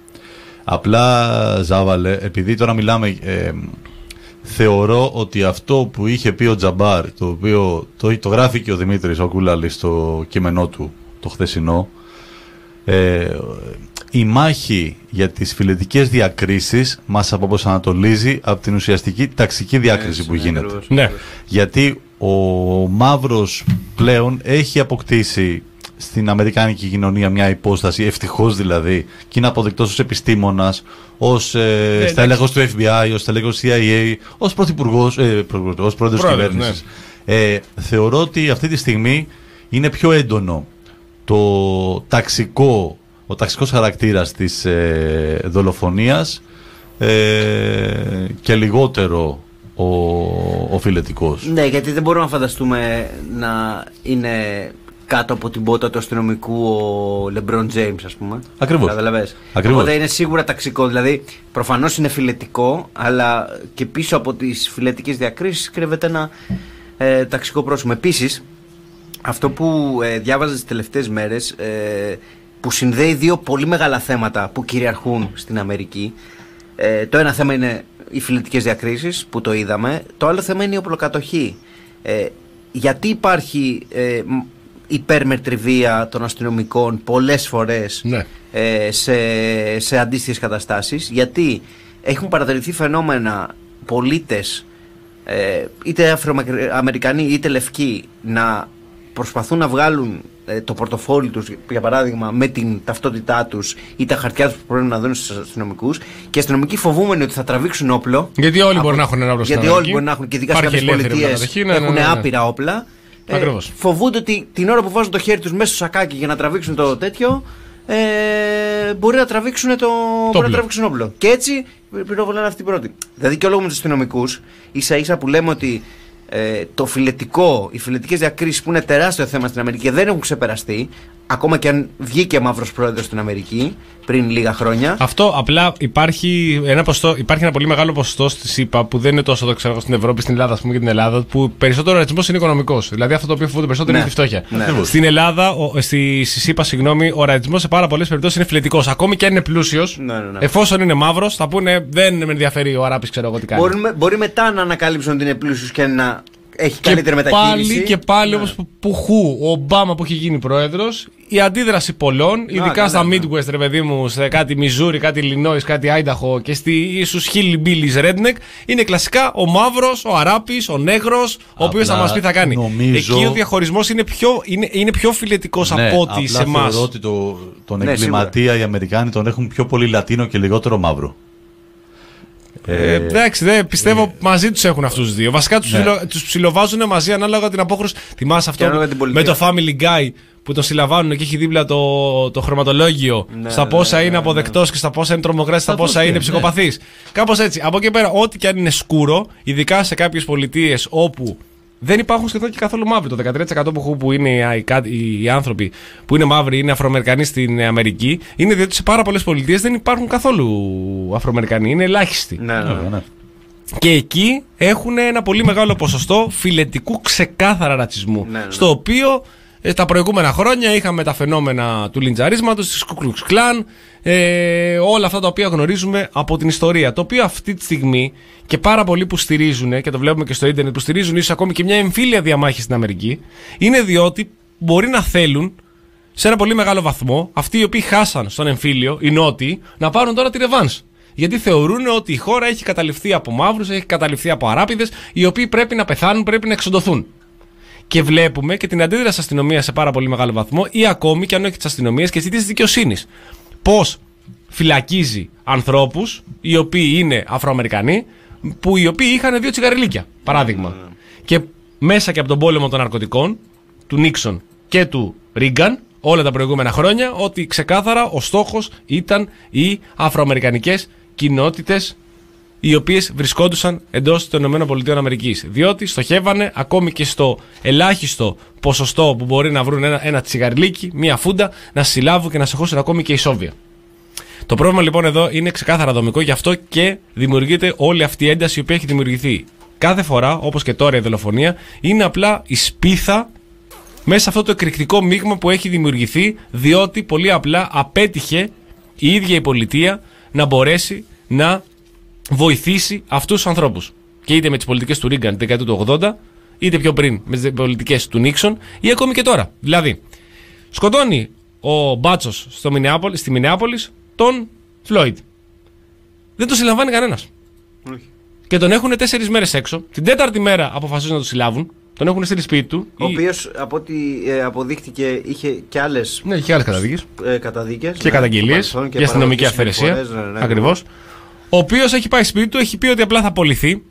Απλά Ζάβαλε, επειδή τώρα μιλάμε. Ε, Θεωρώ ότι αυτό που είχε πει ο Τζαμπάρ, το οποίο το, το γράφει και ο Δημήτρης ο Κούλαλης στο κείμενό του το χθεσινό, ε, η μάχη για τις φιλετικές διακρίσεις μας αποπροσανατολίζει από την ουσιαστική ταξική διάκριση που γίνεται. Ναι. Γιατί ο μαύρος πλέον έχει αποκτήσει στην αμερικάνικη κοινωνία μια υπόσταση, ευτυχώς δηλαδή, και είναι αποδεκτός ως επιστήμονας, ως ε, ναι, στέλεχος του Εφ Μπι Άι, ως στέλεχος του Σι Άι Έι, ως πρωθυπουργός, ε, ως πρόεδρος της κυβέρνησης. Ναι. Ε, θεωρώ ότι αυτή τη στιγμή είναι πιο έντονο το ταξικό, ο ταξικός χαρακτήρας της ε, δολοφονίας ε, και λιγότερο ο, ο φιλετικός. Ναι, γιατί δεν μπορούμε να φανταστούμε να είναι κάτω από την πότα του αστυνομικού ο Λεμπρόν Τζέιμς, ας πούμε. Ακριβώς. Ακριβώς. Οπότε είναι σίγουρα ταξικό. Δηλαδή, προφανώς είναι φιλετικό, αλλά και πίσω από τις φιλετικές διακρίσεις κρύβεται ένα ε, ταξικό πρόσωπο. Επίσης, αυτό που ε, διάβαζα τις τελευταίες μέρες, ε, που συνδέει δύο πολύ μεγάλα θέματα που κυριαρχούν στην Αμερική. Ε, το ένα θέμα είναι οι φιλετικές διακρίσεις, που το είδαμε. Το άλλο θέμα είναι η οπλοκατοχή. Ε, γιατί υπάρχει Ε, υπέρμετρη βία των αστυνομικών πολλές φορές, ναι, ε, σε, σε αντίστοιχες καταστάσεις, γιατί έχουν παρατηρηθεί φαινόμενα πολίτες, ε, είτε Αφροαμερικανοί είτε λευκοί, να προσπαθούν να βγάλουν ε, το πορτοφόλι τους, για παράδειγμα, με την ταυτότητά τους ή τα χαρτιά τους που πρέπει να δουν στους αστυνομικούς, και οι αστυνομικοί φοβούμενοι ότι θα τραβήξουν όπλο. Γιατί όλοι από, μπορεί να έχουν ένα όπλο στην Γιατί όλοι μπορεί να έχουν, και ειδικά σε κάποιες πολιτείες έχουν ναι, ναι, ναι, ναι. άπειρα όπλα. Ε, φοβούνται ότι την ώρα που βάζουν το χέρι τους μέσα στο σακάκι για να τραβήξουν το τέτοιο, ε, μπορεί να τραβήξουν το, μπορεί να τραβήξουν όπλο. Και έτσι πυροβολάνε αυτοί οι πρώτοι. Δηλαδή, και λόγω με τους αστυνομικούς, ίσα ίσα που λέμε ότι ε, το φιλετικό, οι φιλετικές διακρίσεις που είναι τεράστιο θέμα στην Αμερική και δεν έχουν ξεπεραστεί, ακόμα και αν βγήκε μαύρος πρόεδρος στην Αμερική πριν λίγα χρόνια. Αυτό απλά υπάρχει ένα, ποστό, υπάρχει ένα πολύ μεγάλο ποσοστό στη ΣΥΠΑ που δεν είναι τόσο εδώ, ξέρω, στην Ευρώπη, στην Ελλάδα, ας πούμε, και την Ελλάδα, που περισσότερο ο ρατσισμός είναι οικονομικός. Δηλαδή αυτό το οποίο φοβούνται περισσότερο ναι. είναι τη φτώχεια. Ναι. Στην Ελλάδα, ο, στη, στη ΣΥΠΑ, συγγνώμη, ο ρατσισμός σε πάρα πολλές περιπτώσεις είναι φιλετικός. Ακόμη και αν είναι πλούσιος, ναι, ναι, ναι. εφόσον είναι μαύρος, θα πούνε δεν με ενδιαφέρει ο Αράπης, ξέρω εγώ τι κάνει. Μπορεί, μπορεί μετά να ανακαλύψουν ότι είναι πλούσιος και να. Έχει καλύτερη μεταχείριση. Πάλι και πάλι, ναι. όπως πουχού ο Ομπάμα που έχει γίνει πρόεδρος, η αντίδραση πολλών, ειδικά στα ναι, Midwest, ρε παιδί μου, σε κάτι Μιζούρι, κάτι Ιλινόις, κάτι Άινταχο και στους Hillbillies Redneck, είναι κλασικά ο μαύρος, ο Αράπης, ο νέγρος, ο οποίος θα μας πει θα κάνει. Νομίζω... Εκεί ο διαχωρισμός είναι πιο, είναι, είναι πιο φιλετικός ναι, από ό,τι σε εμάς. Θεωρώ ότι το, τον ναι, εγκληματία σίγουρα. Οι Αμερικάνοι τον έχουν πιο πολύ Λατίνο και λιγότερο μαύρο. Ε, εντάξει, δε, πιστεύω ε, μαζί τους έχουν αυτούς τους δύο. Βασικά τους, ναι. ψιλο, τους ψιλοβάζουν μαζί ανάλογα την απόχρωση. Θυμάσαι αυτό με το Family Guy που τον συλλαμβάνουν και έχει δίπλα το, το χρωματολόγιο ναι, στα πόσα ναι, είναι ναι, αποδεκτός ναι. και στα πόσα είναι τρομοκράτης, στα πόσα είναι ναι. ψυχοπαθής. Κάπως έτσι. Από εκεί πέρα, ό,τι και αν είναι σκούρο, ειδικά σε κάποιες πολιτείες όπου δεν υπάρχουν σχεδόν και καθόλου μαύροι. Το δεκατρία τοις εκατό που, που είναι οι, οι, οι άνθρωποι που είναι μαύροι, είναι Αφροαμερικανοί στην Αμερική, είναι διότι σε πάρα πολλές πολιτείες δεν υπάρχουν καθόλου Αφροαμερικανοί. Είναι ελάχιστοι. Ναι, ναι, ναι. Και εκεί έχουν ένα πολύ μεγάλο ποσοστό φιλετικού ξεκάθαρα ρατσισμού. Ναι, ναι. Στο οποίο ε, τα προηγούμενα χρόνια είχαμε τα φαινόμενα του λιντζαρίσματος, της Ku Klux Klan, ε, όλα αυτά τα οποία γνωρίζουμε από την ιστορία. Το οποίο αυτή τη στιγμή και πάρα πολλοί που στηρίζουν, και το βλέπουμε και στο ίντερνετ, που στηρίζουν ίσως ακόμη και μια εμφύλια διαμάχη στην Αμερική, είναι διότι μπορεί να θέλουν σε ένα πολύ μεγάλο βαθμό αυτοί οι οποίοι χάσαν στον εμφύλιο, οι νότιοι, να πάρουν τώρα τη ρεβάνς. Γιατί θεωρούν ότι η χώρα έχει καταληφθεί από μαύρους, έχει καταληφθεί από αράπηδες, οι οποίοι πρέπει να πεθάνουν, πρέπει να εξοντωθούν. Και βλέπουμε και την αντίδραση της αστυνομίας σε πάρα πολύ μεγάλο βαθμό, ή ακόμη και αν όχι της αστυνομίας και της δικαιοσύνης. Πώς φυλακίζει ανθρώπους οι οποίοι είναι Αφροαμερικανοί, που οι οποίοι είχαν δύο τσιγαριλίκια, παράδειγμα. Mm. Και μέσα και από τον πόλεμο των ναρκωτικών, του Νίξον και του Ρίγκαν, όλα τα προηγούμενα χρόνια, ότι ξεκάθαρα ο στόχος ήταν οι αφροαμερικανικές κοινότητες οι οποίες βρισκόντουσαν εντός των ΗΠΑ. Διότι στοχεύανε ακόμη και στο ελάχιστο ποσοστό που μπορεί να βρουν ένα, ένα τσιγαριλίκι, μία φούντα, να συλλάβουν και να σεχώσουν ακόμη και οι Σόβια. Το πρόβλημα λοιπόν εδώ είναι ξεκάθαρα δομικό, γι' αυτό και δημιουργείται όλη αυτή η ένταση η οποία έχει δημιουργηθεί. Κάθε φορά, όπως και τώρα η δολοφονία, είναι απλά η σπίθα μέσα σε αυτό το εκρηκτικό μείγμα που έχει δημιουργηθεί, διότι πολύ απλά απέτυχε η ίδια η πολιτεία να μπορέσει να βοηθήσει αυτούς τους ανθρώπους. Και είτε με τις πολιτικές του Ρίγκαν τη δεκαετία του ογδόντα, είτε πιο πριν με τις πολιτικές του Νίξον, ή ακόμη και τώρα. Δηλαδή, σκοτώνει ο Μπάτσος στο Μινεάπολη, στη Μινεάπολης τον Φλόιντ. Δεν τον συλλαμβάνει κανένας. Όχι. Και τον έχουν τέσσερις μέρες έξω. Την τέταρτη μέρα αποφασίζουν να τον συλλάβουν. Τον έχουν στείλει σπίτι του. Ο ή... οποίος, από ό,τι ε, αποδείχτηκε, είχε και άλλες, ναι, είχε άλλες καταδίκες. Ε, καταδίκες και ναι, καταγγελίες και, και αστυνομική αυθαιρεσία. Ναι, ναι, ναι, ακριβώς. Ο οποίος έχει πάει σπίτι του, έχει πει ότι απλά θα απολυθεί.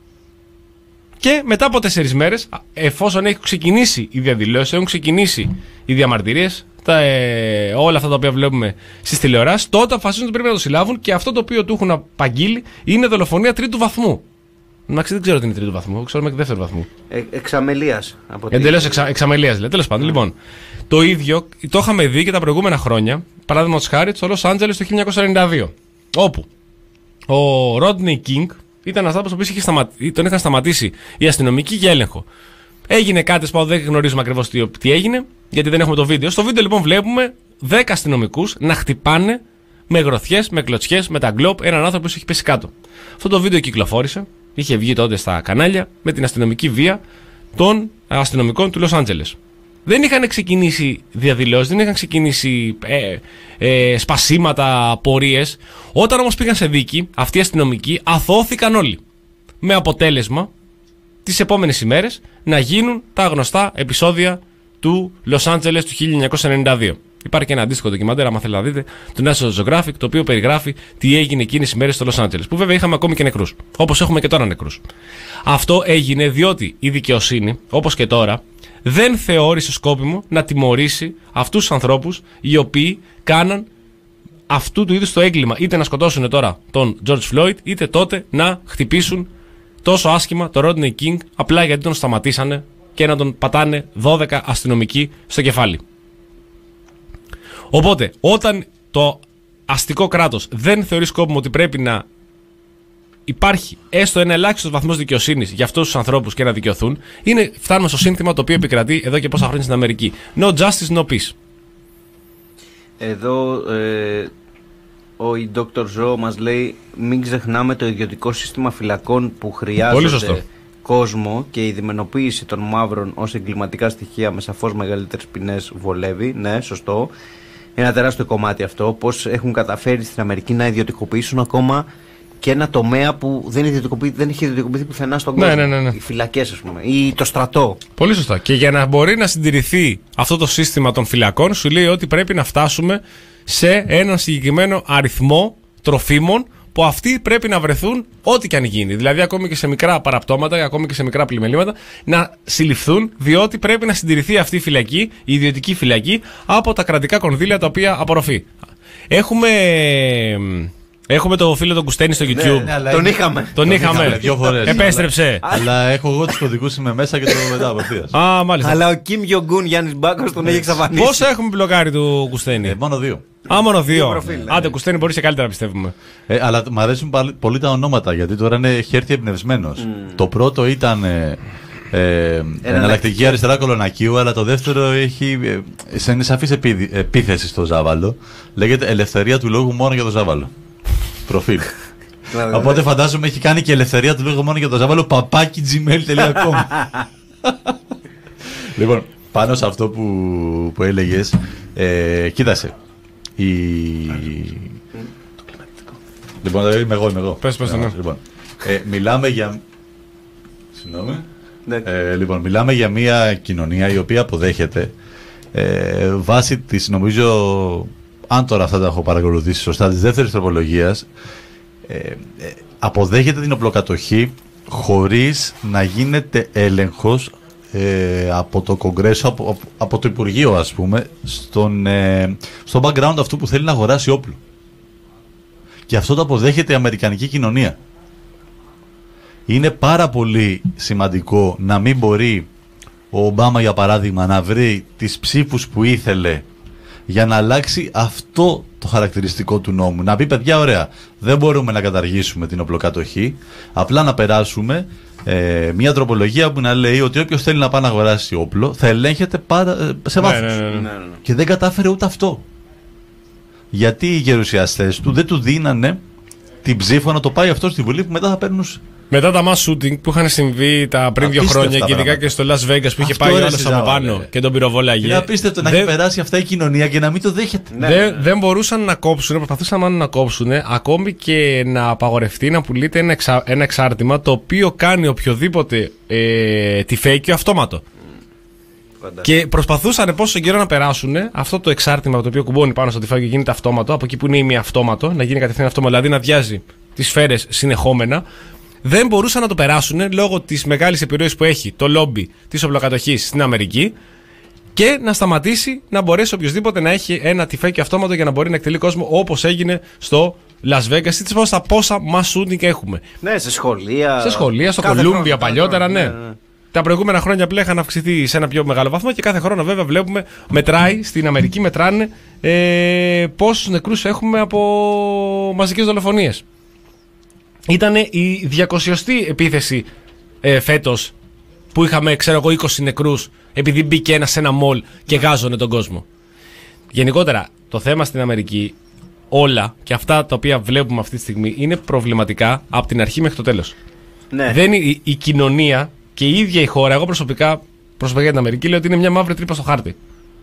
Και μετά από τέσσερις μέρες, εφόσον έχει ξεκινήσει οι διαδηλώσεις, έχουν ξεκινήσει οι διαμαρτυρίες, τα, ε, όλα αυτά τα οποία βλέπουμε στις τηλεοράσεις, τότε αποφασίζουν ότι πρέπει να το συλλάβουν, και αυτό το οποίο του έχουν απαγγείλει είναι δολοφονία τρίτου βαθμού. Εντάξει, δεν ξέρω τι είναι τρίτου βαθμού, ξέρω μέχρι δεύτερου βαθμού. Ε, εξαμελίας. Εντελώς εξα, εξαμελίας, λέει. Τέλος πάντων. Mm. Λοιπόν, το ίδιο το είχαμε δει και τα προηγούμενα χρόνια, παράδειγμα χάρη, στο Λος Άντζελες το χίλια εννιακόσια ενενήντα δύο. Όπου ο Ρόντνεϊ Κίνγκ ήταν ένας άνθρωπος που σταματήσει, τον είχαν σταματήσει οι αστυνομικοί για έλεγχο. Έγινε κάτι, σπάω, δεν γνωρίζουμε ακριβώς τι, τι έγινε, γιατί δεν έχουμε το βίντεο. Στο βίντεο λοιπόν βλέπουμε δέκα αστυνομικούς να χτυπάνε με γροθιές, με κλωτσιές, με τα γκλόπ έναν άνθρωπο που έχει πέσει κάτω. Αυτό το βίντεο κυκλοφόρησε, είχε βγει τότε στα κανάλια με την αστυνομική βία των αστυνομικών του Λος Άντζελες. Δεν είχαν ξεκινήσει διαδηλώσεις, δεν είχαν ξεκινήσει ε, ε, σπασίματα, πορείες. Όταν όμως πήγαν σε δίκη, αυτοί οι αστυνομικοί αθώθηκαν όλοι. Με αποτέλεσμα τις επόμενες ημέρες να γίνουν τα γνωστά επεισόδια του Λος Άντζελες του χίλια εννιακόσια ενενήντα δύο. Υπάρχει και ένα αντίστοιχο ντοκιμαντέρ, άμα θέλετε να δείτε, του National Geographic, το οποίο περιγράφει τι έγινε εκείνες τις μέρες στο Los Angeles. Που βέβαια είχαμε ακόμη και νεκρούς. Όπως έχουμε και τώρα νεκρούς. Αυτό έγινε διότι η δικαιοσύνη, όπως και τώρα, δεν θεώρησε σκόπιμο να τιμωρήσει αυτούς τους ανθρώπους οι οποίοι κάναν αυτού του είδους το έγκλημα. Είτε να σκοτώσουν τώρα τον George Floyd, είτε τότε να χτυπήσουν τόσο άσχημα τον Rodney King, απλά γιατί τον σταματήσανε και να τον πατάνε δώδεκα αστυνομικοί στο κεφάλι. Οπότε, όταν το αστικό κράτος δεν θεωρεί σκόπιμο ότι πρέπει να υπάρχει έστω ένα ελάχιστο βαθμός δικαιοσύνης για αυτούς τους ανθρώπους και να δικαιωθούν, είναι, φτάνουμε στο σύνθημα το οποίο επικρατεί εδώ και πόσα χρόνια στην Αμερική. No justice, no peace. Εδώ ε, ο Doctor Ζω μας λέει μην ξεχνάμε το ιδιωτικό σύστημα φυλακών που χρειάζεται κόσμο και η διμενοποίηση των μαύρων ως εγκληματικά στοιχεία με σαφώς μεγαλύτερες ποινές βολεύει. Ναι, σωστό. Ένα τεράστιο κομμάτι αυτό. Πώς έχουν καταφέρει στην Αμερική να ιδιωτικοποιήσουν ακόμα και ένα τομέα που δεν, δεν έχει ιδιωτικοποιηθεί πουθενά στον κόσμο. Ναι, ναι, ναι. Οι φυλακές, ας πούμε, ή το στρατό. Πολύ σωστά. Και για να μπορεί να συντηρηθεί αυτό το σύστημα των φυλακών, σου λέει ότι πρέπει να φτάσουμε σε έναν συγκεκριμένο αριθμό τροφίμων που αυτοί πρέπει να βρεθούν ό,τι και αν γίνει. Δηλαδή, ακόμη και σε μικρά παραπτώματα, ακόμη και σε μικρά πλημελήματα, να συλληφθούν, διότι πρέπει να συντηρηθεί αυτή η φυλακή, η ιδιωτική φυλακή, από τα κρατικά κονδύλια τα οποία απορροφεί. Έχουμε. Έχουμε το φίλο τον Κουστένη στο YouTube. Ναι, ναι, τον είχαμε. Τον είχαμε. Δύο φορές. Επέστρεψε. Αλλά έχω εγώ τους κωδικούς είμαι μέσα και το μετά απευθείας. Α, μάλιστα. Αλλά ο Κιμ Γιονγκούν Γιάννης Μπάκος τον έχει εξαφανίσει. Πόσο έχουμε μπλοκάρει του Κουστένη? Ε, μόνο δύο. Α, μόνο δύο. προφίλ, ναι. Άντε, Κουστένη μπορεί και καλύτερα πιστεύουμε. Ε, αλλά μου αρέσουν πολύ τα ονόματα γιατί τώρα είναι, έχει έρθει εμπνευσμένος. Mm. Το πρώτο ήταν ε, ε, εναλλακτική αριστερά Κολονακίου, αλλά το δεύτερο έχει ε, σε σαφής επί, επίθεση στο Ζάβαλο. Λέγεται Ελευθερία του λόγου μόνο για το Ζάβαλο. Προφίλ. Οπότε φαντάζομαι έχει κάνει και ελευθερία του λόγου μόνο για το Ζάβαλο παπάκι gmail τελεία com. Λοιπόν, πάνω σε αυτό που, που έλεγες, ε, κοίτασε. Η... Λοιπόν, είμαι εγώ, είμαι εγώ. Πες, πες, ναι. Λοιπόν, ε, μιλάμε για... Συγγνώμη. Ε, λοιπόν, μιλάμε για μια κοινωνία η οποία αποδέχεται ε, βάσει της, νομίζω, αν τώρα αυτά τα έχω παρακολουθήσει σωστά, της δεύτερης τροπολογίας, ε, ε, αποδέχεται την οπλοκατοχή χωρίς να γίνεται έλεγχος ε, από το Κογκρέσο, από, από, από το Υπουργείο, ας πούμε, στον, ε, στο background αυτού που θέλει να αγοράσει όπλο. Και αυτό το αποδέχεται η αμερικανική κοινωνία. Είναι πάρα πολύ σημαντικό να μην μπορεί ο Ομπάμα, για παράδειγμα, να βρει τις ψήφους που ήθελε για να αλλάξει αυτό το χαρακτηριστικό του νόμου. Να πει, παιδιά, ωραία, δεν μπορούμε να καταργήσουμε την οπλοκατοχή, απλά να περάσουμε ε, μια τροπολογία που να λέει ότι όποιος θέλει να πάει να αγοράσει όπλο θα ελέγχεται πάρα, σε βάθος. Ναι, ναι, ναι, ναι. Και δεν κατάφερε ούτε αυτό. Γιατί οι γερουσιαστές του δεν του δίνανε την ψήφο να το πάει αυτό στη Βουλή που μετά θα παίρνουν. Μετά τα mass shooting που είχαν συμβεί τα πριν δύο χρόνια και ειδικά και στο Las Vegas που είχε πάει ο άλλος από πάνω και τον πυροβόλαγε. Είναι απίστευτο να έχει περάσει αυτά η κοινωνία και να μην το δέχεται. Ναι, δεν, ναι, ναι. δεν μπορούσαν να κόψουν, προσπαθούσαν μάλλον να κόψουν, ακόμη και να απαγορευτεί να πουλείται ένα, εξα, ένα εξάρτημα το οποίο κάνει οποιοδήποτε ε, τυφέκιο αυτόματο. Mm. Και προσπαθούσαν πόσο καιρό να περάσουν αυτό το εξάρτημα το οποίο κουμπώνει πάνω στο τυφέκιο και γίνεται αυτόματο, από εκεί που είναι ημιαυτόματο, να γίνει κατευθείαν αυτόματο, δηλαδή να αδειάζει τις σφαίρες συνεχόμενα. Δεν μπορούσαν να το περάσουν λόγω της μεγάλης επιρροής που έχει το λόμπι της οπλοκατοχής στην Αμερική και να σταματήσει να μπορέσει οποιοδήποτε να έχει ένα τυφέκιο αυτόματο για να μπορεί να εκτελεί κόσμο όπως έγινε στο Las Vegas ή τις πόσα πόσα mass shooting έχουμε. Ναι, σε σχολεία. Σε σχολεία, στο Κολούμπια παλιότερα, ναι. ναι, ναι. Τα προηγούμενα χρόνια πλέον είχαν αυξηθεί σε ένα πιο μεγάλο βαθμό και κάθε χρόνο βέβαια βλέπουμε, μετράει στην Αμερική, μετράνε ε, πόσους νεκρούς έχουμε από μαζικές δολοφονίες. Ήταν η διακοσιωστή επίθεση ε, φέτος που είχαμε, ξέρω εγώ, είκοσι νεκρούς επειδή μπήκε ένα σε ένα μολ και γάζωνε τον κόσμο. Γενικότερα, το θέμα στην Αμερική, όλα και αυτά τα οποία βλέπουμε αυτή τη στιγμή είναι προβληματικά από την αρχή μέχρι το τέλος. Ναι. Δεν είναι η, η κοινωνία και η ίδια η χώρα, εγώ προσωπικά, προσωπικά για την Αμερική, λέω ότι είναι μια μαύρη τρύπα στο χάρτη.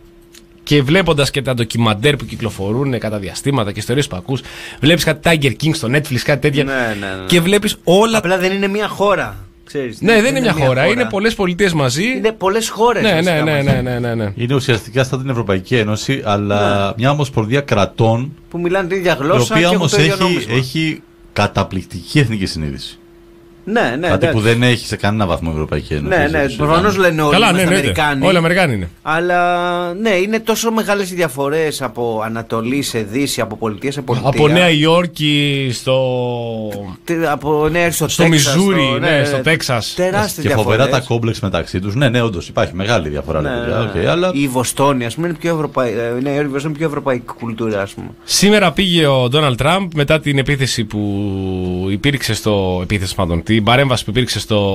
Και βλέποντας και τα ντοκιμαντέρ που κυκλοφορούν κατά διαστήματα και ιστορίες που ακούς, βλέπεις κάτι Tiger King στο Netflix, κάτι τέτοια. Ναι, ναι, ναι. Και βλέπεις όλα. Απλά δεν είναι μια χώρα. Ξέρεις, Ναι, δεν είναι μια χώρα, είναι πολλές πολιτείες μαζί. Είναι πολλές χώρες. Ναι, ναι, ναι, ναι, ναι, ναι, ναι. Είναι ουσιαστικά σαν την Ευρωπαϊκή Ένωση, αλλά ναι. μια ομοσπονδία κρατών που μιλάνε την ίδια γλώσσα. Η οποία όμως έχει, έχει, έχει καταπληκτική εθνική συνείδηση. Ναι, ναι. Κάτι ναι. που δεν έχει σε κανένα βαθμό η Ευρωπαϊκή Ένωση. Ναι, ναι. Προφανώς λένε όλοι. Καλά, ναι, ναι, Αμερικάνοι. Όλοι Αμερικάνοι είναι. Αλλά ναι, είναι τόσο μεγάλες οι διαφορές από Ανατολή σε Δύση, από πολιτεία σε πολιτεία. Από Νέα Υόρκη στο. Από Νέα Υόρκη στο, στο Τέξας, Μιζούρι, στο, ναι, ναι, στο Τέξας. Τεράστιες και φοβερά διαφορές. τα κόμπλεξ μεταξύ τους. Ναι, ναι, όντως υπάρχει μεγάλη διαφορά. Ναι, παιδιά, ναι. okay, αλλά... Η Βοστόνη, ας πούμε, είναι πιο ευρωπαϊκή. Η Νέα Υόρκη είναι πιο ευρωπαϊκή κουλτούρα, ας πούμε. Σήμερα πήγε ο Ντόναλντ Τραμπ μετά την επίθεση που υπήρξε στο. Επίθεση, μάλλον, την παρέμβαση που υπήρξε στο.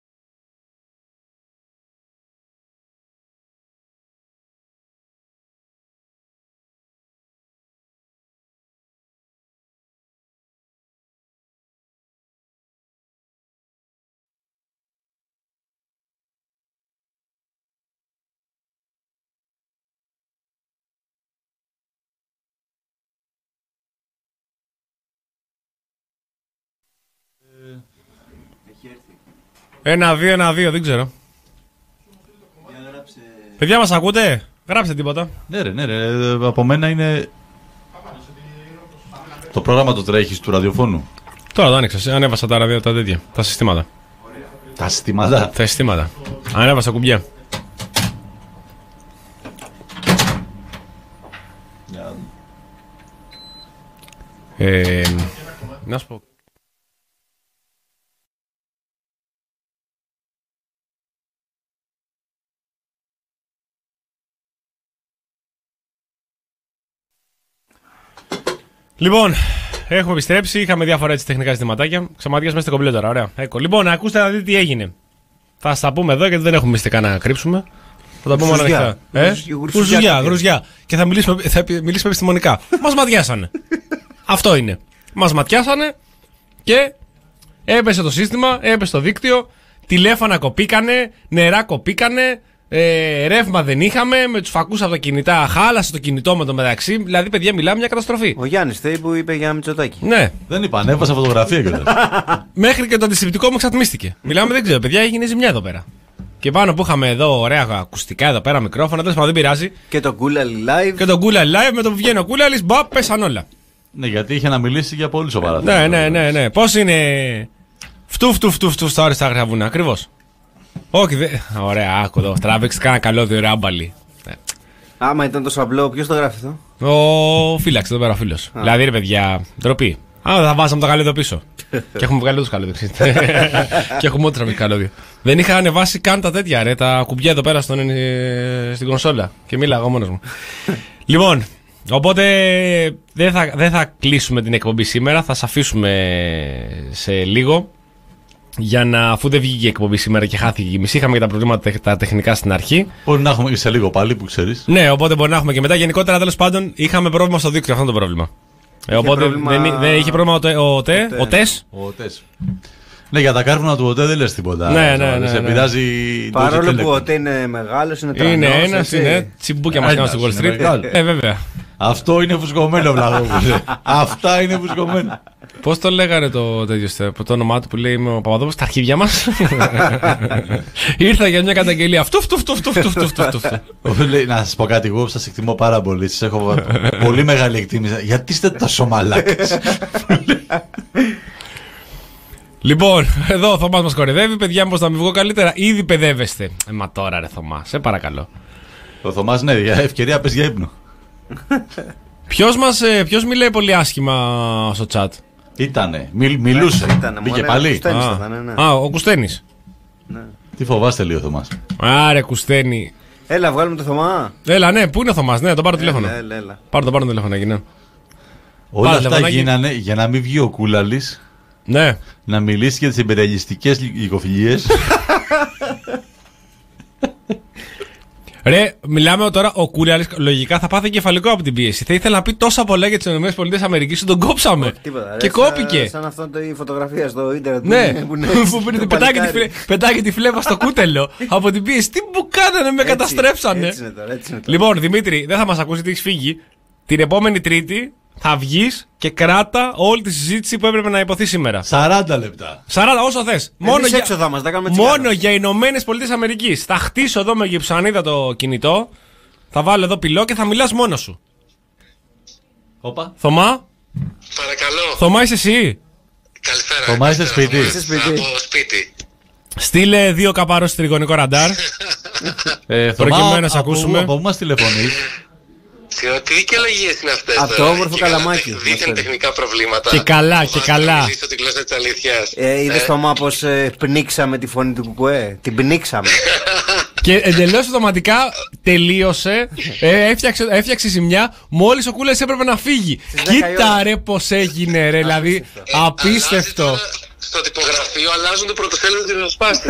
Ένα, δύο, ένα, δύο, δεν ξέρω. Γράψε... Παιδιά, μας ακούτε? Γράψτε τίποτα. Ναι ρε, ναι ρε, από μένα είναι... Το πρόγραμμα το τρέχεις του ραδιοφώνου. Τώρα το άνοιξα, ανέβασα τα ραδιο, τα τέτοια, τα συστήματα. Τα συστήματα. Τα συστήματα. Ανέβασα κουμπιά. Ε, να σου πω. Λοιπόν, έχουμε επιστρέψει. Είχαμε διάφορα έτσι τεχνικά ζητηματάκια. Ξαματιάσουμε στην κομπλέ τώρα. Ωραία. Έκο. Λοιπόν, ακούστε να δείτε τι έγινε. Θα στα πούμε εδώ γιατί δεν έχουμε μυστικά να κρύψουμε. Θα τα πούμε ανοιχτά. Ε? Γρουζιά, γρουζιά. Και θα μιλήσουμε, θα μιλήσουμε επιστημονικά. Μας ματιάσανε. Αυτό είναι. Μας ματιάσανε και έπεσε το σύστημα, έπεσε το δίκτυο. Τηλέφωνα κοπήκανε, νερά κοπήκανε. Ε, ρεύμα δεν είχαμε, με τους φακούς από τα κινητά χάλασε το κινητό με το μεταξύ. Δηλαδή, παιδιά, μιλάμε μια καταστροφή. Ο Γιάννης θέλει που είπε για Μητσοτάκη. Ναι. Δεν είπα, ανέβασα φωτογραφία κιόλας. Μέχρι και το αντισηπτικό μου εξατμίστηκε. Μιλάμε, δεν ξέρω, παιδιά, έγινε ζημιά εδώ πέρα. Και πάνω που είχαμε εδώ ωραία ακουστικά εδώ πέρα, μικρόφωνα, τέλος πάντων δεν πειράζει. Και το Coolali Live. Και το Coolali Live με το που βγαίνει ο Coolali, μπα, πέσαν όλα. Ναι, γιατί είχε να μιλήσει για πολύ σοβαρά. Ναι, ναι, ναι, ναι. Πώς είναι. Φτου, φτου, φτου, φτου στα όριστα άγρια βουνά, ακριβώς. Όχι, δε... Ωραία, άκου εδώ. Τράβηξε κάνα καλώδιο ράμπαλι. Άμα ήταν τόσο απλό, ποιος το γράφει αυτό? Ο φύλαξε εδώ πέρα ο φίλος. Δηλαδή, ρε παιδιά, ντροπή. Α, θα βάζαμε το καλώδιο πίσω. Και έχουμε βγάλει το καλώδιο. Και έχουμε ό,τι τραβήξει καλώδιο. Δεν είχα ανεβάσει καν τα τέτοια, ρε. Τα κουμπιά εδώ πέρα στον, ε, στην κονσόλα. Και μίλαγα μόνος μου. Λοιπόν, οπότε δεν θα, δεν θα κλείσουμε την εκπομπή σήμερα. Θα σας αφήσουμε σε λίγο. Για να, αφού δεν βγήκε η εκπομπή σήμερα και χάθηκε η μισή, είχαμε και τα προβλήματα τα τεχνικά στην αρχή. Μπορεί να έχουμε και σε λίγο πάλι που ξέρεις. Ναι, οπότε μπορεί να έχουμε και μετά. Γενικότερα, τέλος πάντων, είχαμε πρόβλημα στο δίκτυο. Αυτό είναι το πρόβλημα. Ε, οπότε πρόβλημα... δεν, δεν είχε πρόβλημα ο, τε, ο, τε, ο, ΤΕΣ. Ο ΤΕΣ. Ναι, για τα κάρβουνα του ΟΤΕ δεν λες τίποτα. Ναι, ναι, ναι. Σε ναι. πειράζει. Παρόλο που ο ΟΤΕ είναι μεγάλος, είναι τρανός. Είναι ένας, είναι τσιμπούκια μας κάνουν στην Wall Street. Ε, βέβαια. Αυτό είναι φουσκωμένο, Βλαχόπουλε. Αυτά είναι φουσκωμένο. Πώς το λέγανε το τέτοιο, το όνομά του που λέει είμαι ο Παπαδόπουλος, στα αρχίδια μας. Ήρθα για μια καταγγελία. Αυτό, αυτό, αυτό, αυτό, αυτό, αυτό. Να σας πω κάτι, εγώ σας εκτιμώ πάρα πολύ. Σας έχω πολύ μεγάλη εκτίμηση. Γιατί είστε τόσο μαλάκες? Λοιπόν, εδώ ο Θωμάς μας κορυδεύει. Παιδιά, πώς θα μην βγω καλύτερα? Ήδη παιδεύεστε. Ε, μα τώρα ρε Θωμά, σε παρακαλώ. Ο Θωμάς, ναι, για ευκαιρία πες για ύπνο. Ποιος μας, ποιος μιλάει πολύ άσχημα στο chat? Ήτανε, Μιλ, μιλούσε. Ήτανε, Μπήκε μωρέ, πάλι. ο Κουστένης Α, ήταν, ναι. α, ο Κουστένης. Ναι. Τι φοβάστε λίγο, Θωμάς? Άρε Κουστένη. Έλα, βγάλουμε το Θωμά. Έλα, ναι, πού είναι ο Θωμάς? Ναι, τον πάρω τηλέφωνο. Έλα, έλα, έλα. Πάρω τον πάρω τηλέφωνο, έγινε. Όλα Πάρε αυτά τηλεφωνάκι. γίνανε για να μην βγει ο Κούλαλης Ναι. να μιλήσει για τις υπερελιστικές οικοφιλίες. Ρε, μιλάμε τώρα, ο Κούλαλης λογικά θα πάθει κεφαλικό από την πίεση. Θα ήθελα να πει τόσα πολλά για τις ΗΠΑ, τον κόψαμε. Τίποτα, Και ρε, κόπηκε. Σαν, σαν αυτό το, η φωτογραφία στο ίντερνετ. Ναι, που είναι- που πήρε- το πετάει και τη παλικάρι. φλέ- πετάει και τη φλέβα στο κούτελο από την πίεση. Τι μου κάνανε, με Έτσι, καταστρέψανε. Έτσι είναι τώρα, έτσι είναι τώρα. Λοιπόν, Δημήτρη, δεν θα μας ακούσει γιατί έχεις φύγει. Την επόμενη Τρίτη θα βγεις και κράτα όλη τη συζήτηση που έπρεπε να υποθεί σήμερα. σαράντα λεπτά. σαράντα, όσο θες. Μόνο, για... έξοδα μας, μόνο για Ηνωμένες Πολιτείες Αμερικής. Θα χτίσω εδώ με γυψανίδα το κινητό, θα βάλω εδώ πυλό και θα μιλάς μόνος σου. Όπα. Θωμά. Παρακαλώ. Θωμά, είσαι εσύ. Καλησπέρα. Θωμά, είσαι σπίτι. Είσαι σπίτι. Από σπίτι. Στείλε δύο καπάρος τριγωνικό ραντάρ. ε, προκειμένου να σε ακούσουμε. Από πού μας τηλεφωνείς? Τι δικαιολογίες είναι αυτές? Από το όμορφο Καλαμάκι. Δίθεν τεχνικά προβλήματα. Και καλά, και καλά. Να μιλήσω την γλώσσα της αλήθειας. Ε, είδες Θωμά πως ε, πνίξαμε τη φωνή του Κουκουέ? Την πνίξαμε. Και εντελώς αυτοματικά τελείωσε, ε, έφτιαξε, έφτιαξε ζημιά μόλις ο Κούλας έπρεπε να φύγει. Κοίτα ρε πως έγινε ρε, δηλαδή απίστευτο. Στο τυπογραφείο αλλάζουν το πρωτοσέλιδο και το σπάστε.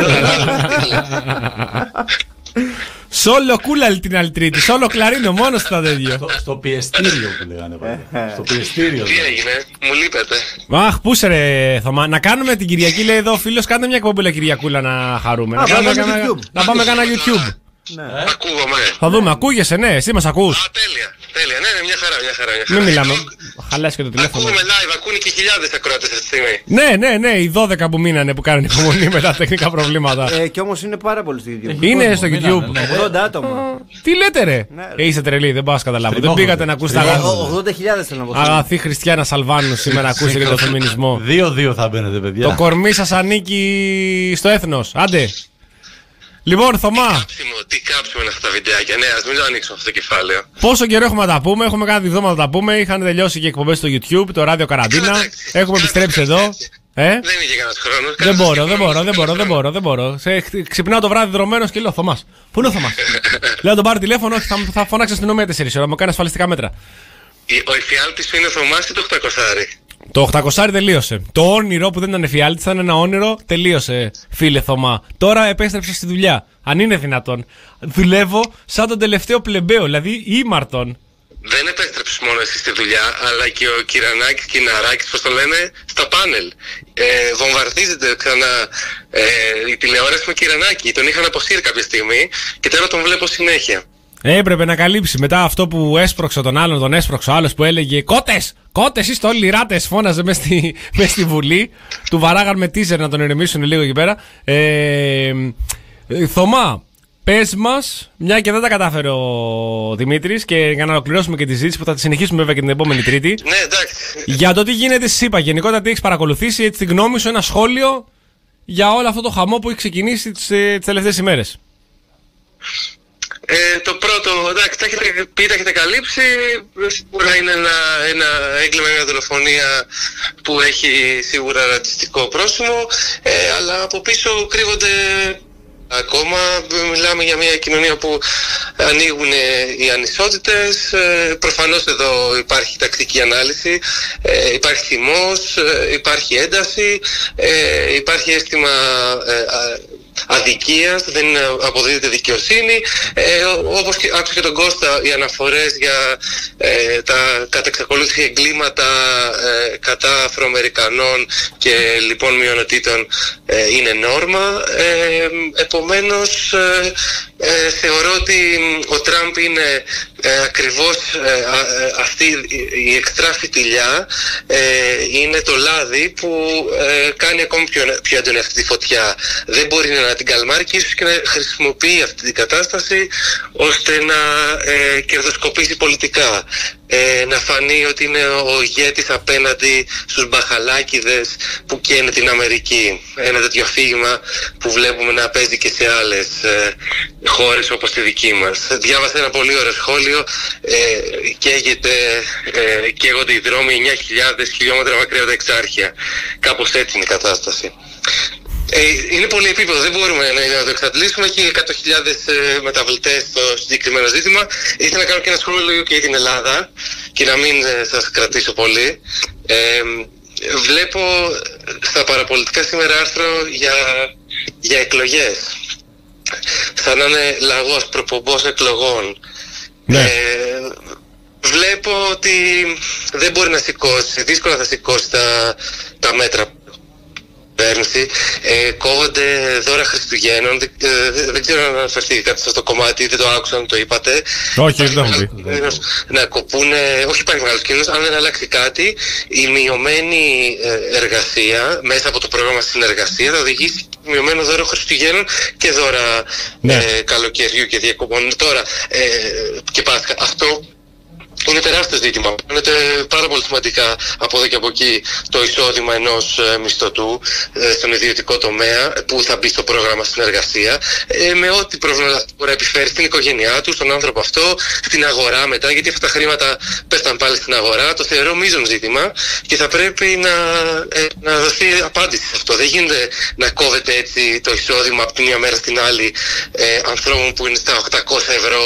Σόλο Κούλαλ την άλλη Τρίτη, σόλο Κλαρίνο, μόνος στα τέτοιο. Στο πιεστήριο που λέγανε πάντα. Στο πιεστήριο. Τι έγινε, μου λείπετε. Αχ, πού σε ρε Θωμά, να κάνουμε την Κυριακή, λέει εδώ ο φίλος, κάντε μια εκπομπή Κυριακούλα να χαρούμε. Να πάμε κάνα YouTube. Ακούγομαι. Θα δούμε, ακούγεσαι, ναι, εσύ μας ακούς? Α, τέλεια, τέλεια, ναι, ναι, μια χαρά, μια χαρά. Μια χαρά. Μην μιλάμε, χαλάσει και το τηλέφωνο. Ακούγομαι live, ακούνε και χιλιάδες ακροατές αυτή τη στιγμή. Ναι, ναι, ναι, οι δώδεκα που μείνανε που κάνουν υπομονή με τα τεχνικά προβλήματα. Ε, και όμως είναι πάρα πολύ στο YouTube. Είναι στο YouTube. ογδόντα άτομα. Τι λέτε ρε? Ναι, ρε. Ε, είστε τρελοί, δεν πάω να καταλάβω. Δεν Τριμώχνονται. πήγατε να ακούσετε ογδόντα χιλιάδες θέλω να πω. αγαθή χριστιανά Σαλβάνου σήμερα να ακούσετε και το φεμινισμό. Δύο-δύο θα μπαίνετε, παιδιά. Το κορμί σας ανήκει στο έθνος. Άντε. Λοιπόν, Θωμά, Κάψιμο, τι κάψιμο είναι αυτά τα βιντεάκια. Ναι, ας μην το ανοίξουμε αυτό το κεφάλαιο. πόσο καιρό έχουμε να τα πούμε? Έχουμε κάνει δύο εβδομάδες να τα πούμε. Είχαν τελειώσει και εκπομπές στο YouTube, το ράδιο Καραντίνα. Εντάξει, Έχουμε κάτσε, επιστρέψει κάτσε, εδώ. κάτσε. Ε? Δεν είχε κανένας χρόνος. Δεν μπορώ, δεν μπορώ, δεν μπορώ, δεν μπορώ, δεν μπορώ. Σε, ξυπνάω το βράδυ δρομένος και λέω Θωμάς. Πού είναι ο Θωμάς? Λέω να τον πάρει τηλέφωνο, όχι, θα, θα φωνάξει αστυνομία τέσσερις ώρα, μου κάνει ασφαλιστικά μέτρα. Ο εφιάλτης σου είναι ο Θωμάς ή το οκτακόσια? Το οκτακόσια τελείωσε. Το όνειρο που δεν ήταν εφιάλτης, ήταν ένα όνειρο, τελείωσε, φίλε Θωμά. Τώρα επέστρεψα στη δουλειά. Αν είναι δυνατόν. Δουλεύω σαν τον τελευταίο πλεμπαίο, δηλαδή ήμαρτον. Δεν επέστρεψες μόνο εσύ στη δουλειά, αλλά και ο Κυρανάκης και η Ναράκης, πώς το λένε, στα πάνελ. Ε, βομβαρδίζεται ξανά ε, η τηλεόραση με Κυρανάκη. Τον είχαν αποσύρει κάποια στιγμή και τώρα τον βλέπω συνέχεια. Έπρεπε να καλύψει μετά αυτό που έσπρωξε τον άλλον, τον έσπρωξε ο άλλος που έλεγε «Κότες! Κότες! Είστε όλοι ράτες!» Φώναζε μες στη, μες στη Βουλή. Του βαράγαν με τίζερ να τον ηρεμήσουν λίγο εκεί πέρα. Ε, Θωμά, πες μας, μια και δεν τα κατάφερε ο Δημήτρης, και για να ολοκληρώσουμε και τη ζήτηση που θα τη συνεχίσουμε βέβαια και την επόμενη Τρίτη. Ναι, εντάξει. Για το τι γίνεται στη ΣΥΠΑ, γενικότερα τι έχεις παρακολουθήσει, έτσι τη γνώμη σου, ένα σχόλιο για όλο αυτό το χαμό που έχει ξεκινήσει τις, τις τελευταίες ημέρες. Ε, το πρώτο, εντάξει, τα έχετε πει, τα έχετε καλύψει. Σίγουρα είναι ένα, ένα έγκλημα, μια δολοφονία που έχει σίγουρα ρατσιστικό πρόσημο, ε, αλλά από πίσω κρύβονται ακόμα. Μιλάμε για μια κοινωνία που ανοίγουν οι ανισότητες. Ε, προφανώς εδώ υπάρχει τακτική ανάλυση, ε, υπάρχει θυμός, ε, υπάρχει ένταση, ε, υπάρχει αίσθημα ε, αδικίας, δεν αποδίδεται δικαιοσύνη. Ε, όπως και, άκουσα και τον Κώστα, οι αναφορές για ε, τα κατά εξακολούθηση εγκλήματα ε, κατά Αφροαμερικανών και λοιπόν μειονοτήτων ε, είναι νόρμα. Ε, επομένως ε, ε, θεωρώ ότι ο Τραμπ είναι ε, ακριβώς ε, ε, αυτή η εξτρά φιτιλιά, ε, είναι το λάδι που ε, κάνει ακόμη πιο, πιο έντονη αυτή τη φωτιά. Δεν μπορεί να την καλμάρει και ίσως και να χρησιμοποιεί αυτή την κατάσταση ώστε να ε, κερδοσκοπήσει πολιτικά. Ε, να φανεί ότι είναι ο ηγέτης απέναντι στους μπαχαλάκιδες που καίνε την Αμερική. Ένα τέτοιο αφήγημα που βλέπουμε να παίζει και σε άλλες ε, χώρες όπως τη δική μας. Διάβασα ένα πολύ ωραίο σχόλιο. Ε, καίγεται, ε, καίγονται οι δρόμοι εννιά χιλιάδες χιλιόμετρα μακριά από τα Εξάρχεια. Κάπως έτσι είναι η κατάσταση. Ε, είναι πολύ επίπεδο, δεν μπορούμε να, να το εξαντλήσουμε. Έχει εκατό χιλιάδες ε, μεταβλητές στο συγκεκριμένο ζήτημα. Ήθελα να κάνω και ένα σχόλιο και για την Ελλάδα και να μην ε, σας κρατήσω πολύ. Ε, βλέπω στα παραπολιτικά σήμερα άρθρο για, για εκλογές. Σαν να είναι λαγός, προπομπός εκλογών. Ναι. Ε, βλέπω ότι δεν μπορεί να σηκώσει, δύσκολα θα σηκώσει τα, τα μέτρα κυβέρνηση, ε, κόβονται δώρα Χριστουγέννων. Δεν, ε, δεν ξέρω αν αναφερθήκατε σε αυτό το κομμάτι, δεν το άκουσα αν το είπατε. Όχι, δεν το έχω πει. Να κοπούν, όχι υπάρχει μεγάλος κίνδυνος, αν δεν αλλάξει κάτι, η μειωμένη εργασία μέσα από το πρόγραμμα συνεργασία θα οδηγήσει μειωμένο δώρο Χριστουγέννων και δώρα ναι. ε, καλοκαιριού και διακοπών. Τώρα ε, και Πάσχα. Αυτό είναι τεράστιο ζήτημα. Είναι πάρα πολύ σημαντικά από εδώ και από εκεί το εισόδημα ενός ε, μισθωτού ε, στον ιδιωτικό τομέα που θα μπει στο πρόγραμμα συνεργασία ε, με ό,τι πρόβλημα μπορεί να επιφέρει στην οικογένειά του, στον άνθρωπο αυτό, στην αγορά μετά, γιατί αυτά τα χρήματα πέφτουν πάλι στην αγορά. Το θεωρώ μείζον ζήτημα και θα πρέπει να, ε, να δοθεί απάντηση σε αυτό. Δεν γίνεται να κόβεται έτσι το εισόδημα από τη μία μέρα στην άλλη ε, ανθρώπων που είναι στα οκτακόσια ευρώ.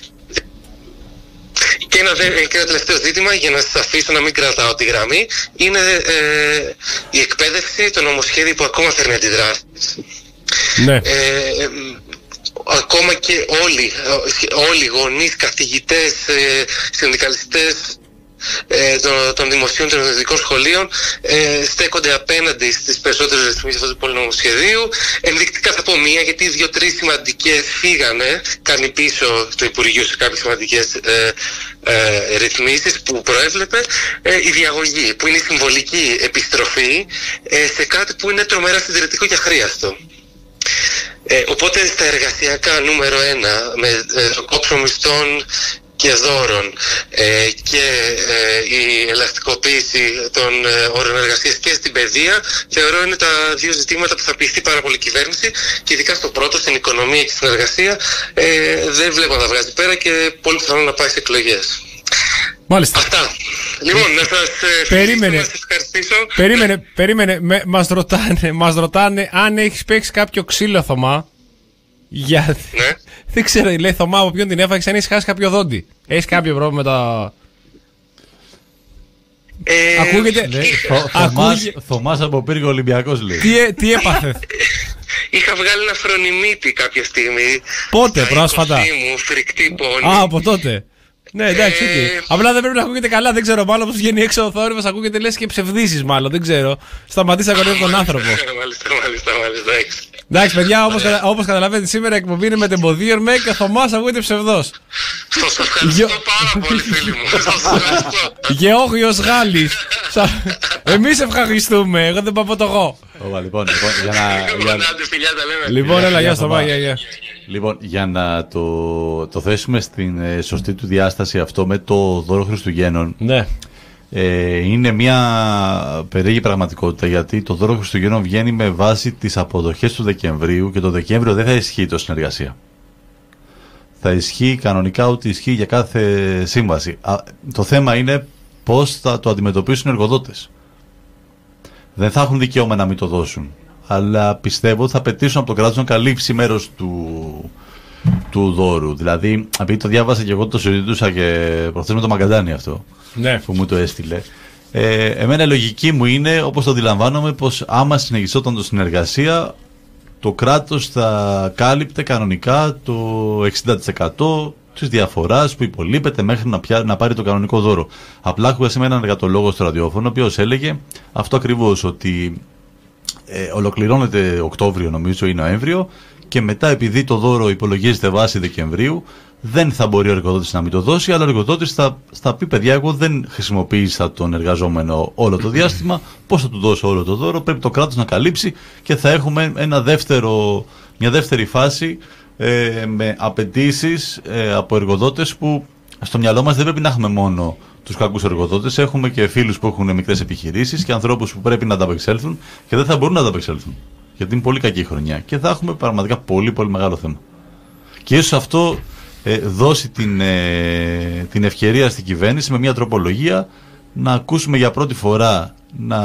Και ένα, και ένα τελευταίο ζήτημα, για να σας αφήσω να μην κρατάω τη γραμμή, είναι ε, η εκπαίδευση, το νομοσχέδιο που ακόμα φέρνει αντιδράσεις. Ναι. Ε, ε, ακόμα και όλοι, όλοι οι γονείς, καθηγητές, ε, συνδικαλιστές ε, των, των δημοσίων των ιδιωτικών σχολείων ε, στέκονται απέναντι στις περισσότερες ρυθμίσεις αυτού του πολυνομοσχεδίου. Ενδεικτικά θα πω μία, γιατί δύο-τρεις σημαντικές φύγανε, κάνει πίσω το Υπουργείο σε κάποιες σημαντικές ε, ε, ρυθμίσεις που προέβλεπε. Ε, η διαγωγή, που είναι η συμβολική επιστροφή ε, σε κάτι που είναι τρομερά συντηρητικό και αχρίαστο. Ε, οπότε στα εργασιακά νούμερο ένα, με ε, κόψιμο μισθών και δώρων ε, και ε, η ελαστικοποίηση των ε, όρων εργασίας και στην παιδεία, θεωρώ είναι τα δύο ζητήματα που θα πιεστεί πάρα πολύ η κυβέρνηση, και ειδικά στο πρώτο, στην οικονομία και στην εργασία, ε, δεν βλέπω να τα βγάζει πέρα και πολύ πιθανό να πάει σε εκλογές. Μάλιστα. Αυτά. Λοιπόν, να σας, περίμενε, να σας ευχαριστήσω. Περίμενε, περίμενε. Με, μας, ρωτάνε, μας ρωτάνε αν έχεις παίξει κάποιο ξύλο, Θωμά. Για... Ναι. Δεν ξέρω, λέει Θωμά, από ποιον την έφαγες, αν έχεις χάσει κάποιο δόντι. Έχεις κάποιο πρόβλημα με τα... Ε, Ακούγεται... Θωμάς, Θωμάς από Πύργο Ολυμπιακός, λέει. Τι, τι έπαθε? Είχα βγάλει ένα φρονιμίτι κάποια στιγμή. Πότε, πρόσφατα? Μου, φρικτή πόνη. Α, από τότε. Ναι, εντάξει, ε... απλά δεν πρέπει να ακούγεται καλά, δεν ξέρω. Μάλλον όπως βγαίνει έξω ο θόρυβος, ακούγεται λες και ψευδίσεις, μάλλον. Δεν ξέρω. Σταματήσα να κορεύω τον άνθρωπο. Μάλιστα, μάλιστα, μάλιστα. Εντάξει, παιδιά, όπως, όπως καταλαβαίνετε, σήμερα η εκπομπή είναι με τεμποδίων με και ο Θωμάς ακούγεται ψευδός. Σας ευχαριστώ πάρα πολύ, φίλοι μου. Σας ευχαριστώ. Γεώργιος Γάλλης. Εμείς ευχαριστούμε. Εγώ δεν πάω από το εγώ. Λοιπόν, για να. Λοιπόν, έλα, γεια στο Μάγια. Λοιπόν, για να το, το θέσουμε στην ε, σωστή του διάσταση αυτό με το δώρο Χριστουγέννων. Ναι. Ε, είναι μια περίεργη πραγματικότητα, γιατί το δώρο Χριστουγέννων βγαίνει με βάση τις αποδοχές του Δεκεμβρίου και το Δεκέμβριο δεν θα ισχύει το συνεργασία. Θα ισχύει κανονικά ό,τι ισχύει για κάθε σύμβαση. Α, το θέμα είναι πώς θα το αντιμετωπίσουν οι εργοδότες. Δεν θα έχουν δικαίωμα να μην το δώσουν, αλλά πιστεύω ότι θα πετύσουν από το κράτος να καλύψει μέρος του, του δώρου. Δηλαδή, επειδή το διάβασα και εγώ το συζητούσα και προχθές με το Μαγκαντάνι αυτό, ναι, που μου το έστειλε. Ε, εμένα η λογική μου είναι, όπως το αντιλαμβάνομαι, πως άμα συνεχιζόταν το συνεργασία, το κράτος θα κάλυπτε κανονικά το εξήντα τοις εκατό της διαφοράς που υπολείπεται μέχρι να, πια, να πάρει το κανονικό δώρο. Απλά άκουγα σήμερα έναν εργατολόγο στο ραδιόφωνο, ο οποίος έλεγε αυτό ακριβώς, ότι ε, ολοκληρώνεται Οκτώβριο νομίζω ή Νοέμβριο, και μετά, επειδή το δώρο υπολογίζεται βάση Δεκεμβρίου, δεν θα μπορεί ο εργοδότης να μην το δώσει, αλλά ο εργοδότης θα, θα πει: παιδιά, εγώ δεν χρησιμοποίησα τον εργαζόμενο όλο το διάστημα, πώς θα του δώσω όλο το δώρο? Πρέπει το κράτος να καλύψει, και θα έχουμε ένα δεύτερο, μια δεύτερη φάση ε, με απαιτήσεις ε, από εργοδότες, που στο μυαλό μας δεν πρέπει να έχουμε μόνο τους κακούς εργοδότες. Έχουμε και φίλους που έχουν μικρές επιχειρήσεις και ανθρώπους που πρέπει να ανταπεξέλθουν και δεν θα μπορούν να ανταπεξέλθουν, γιατί είναι πολύ κακή χρονιά και θα έχουμε πραγματικά πολύ πολύ μεγάλο θέμα. Και ίσως αυτό ε, δώσει την, ε, την ευκαιρία στην κυβέρνηση με μια τροπολογία να ακούσουμε για πρώτη φορά να,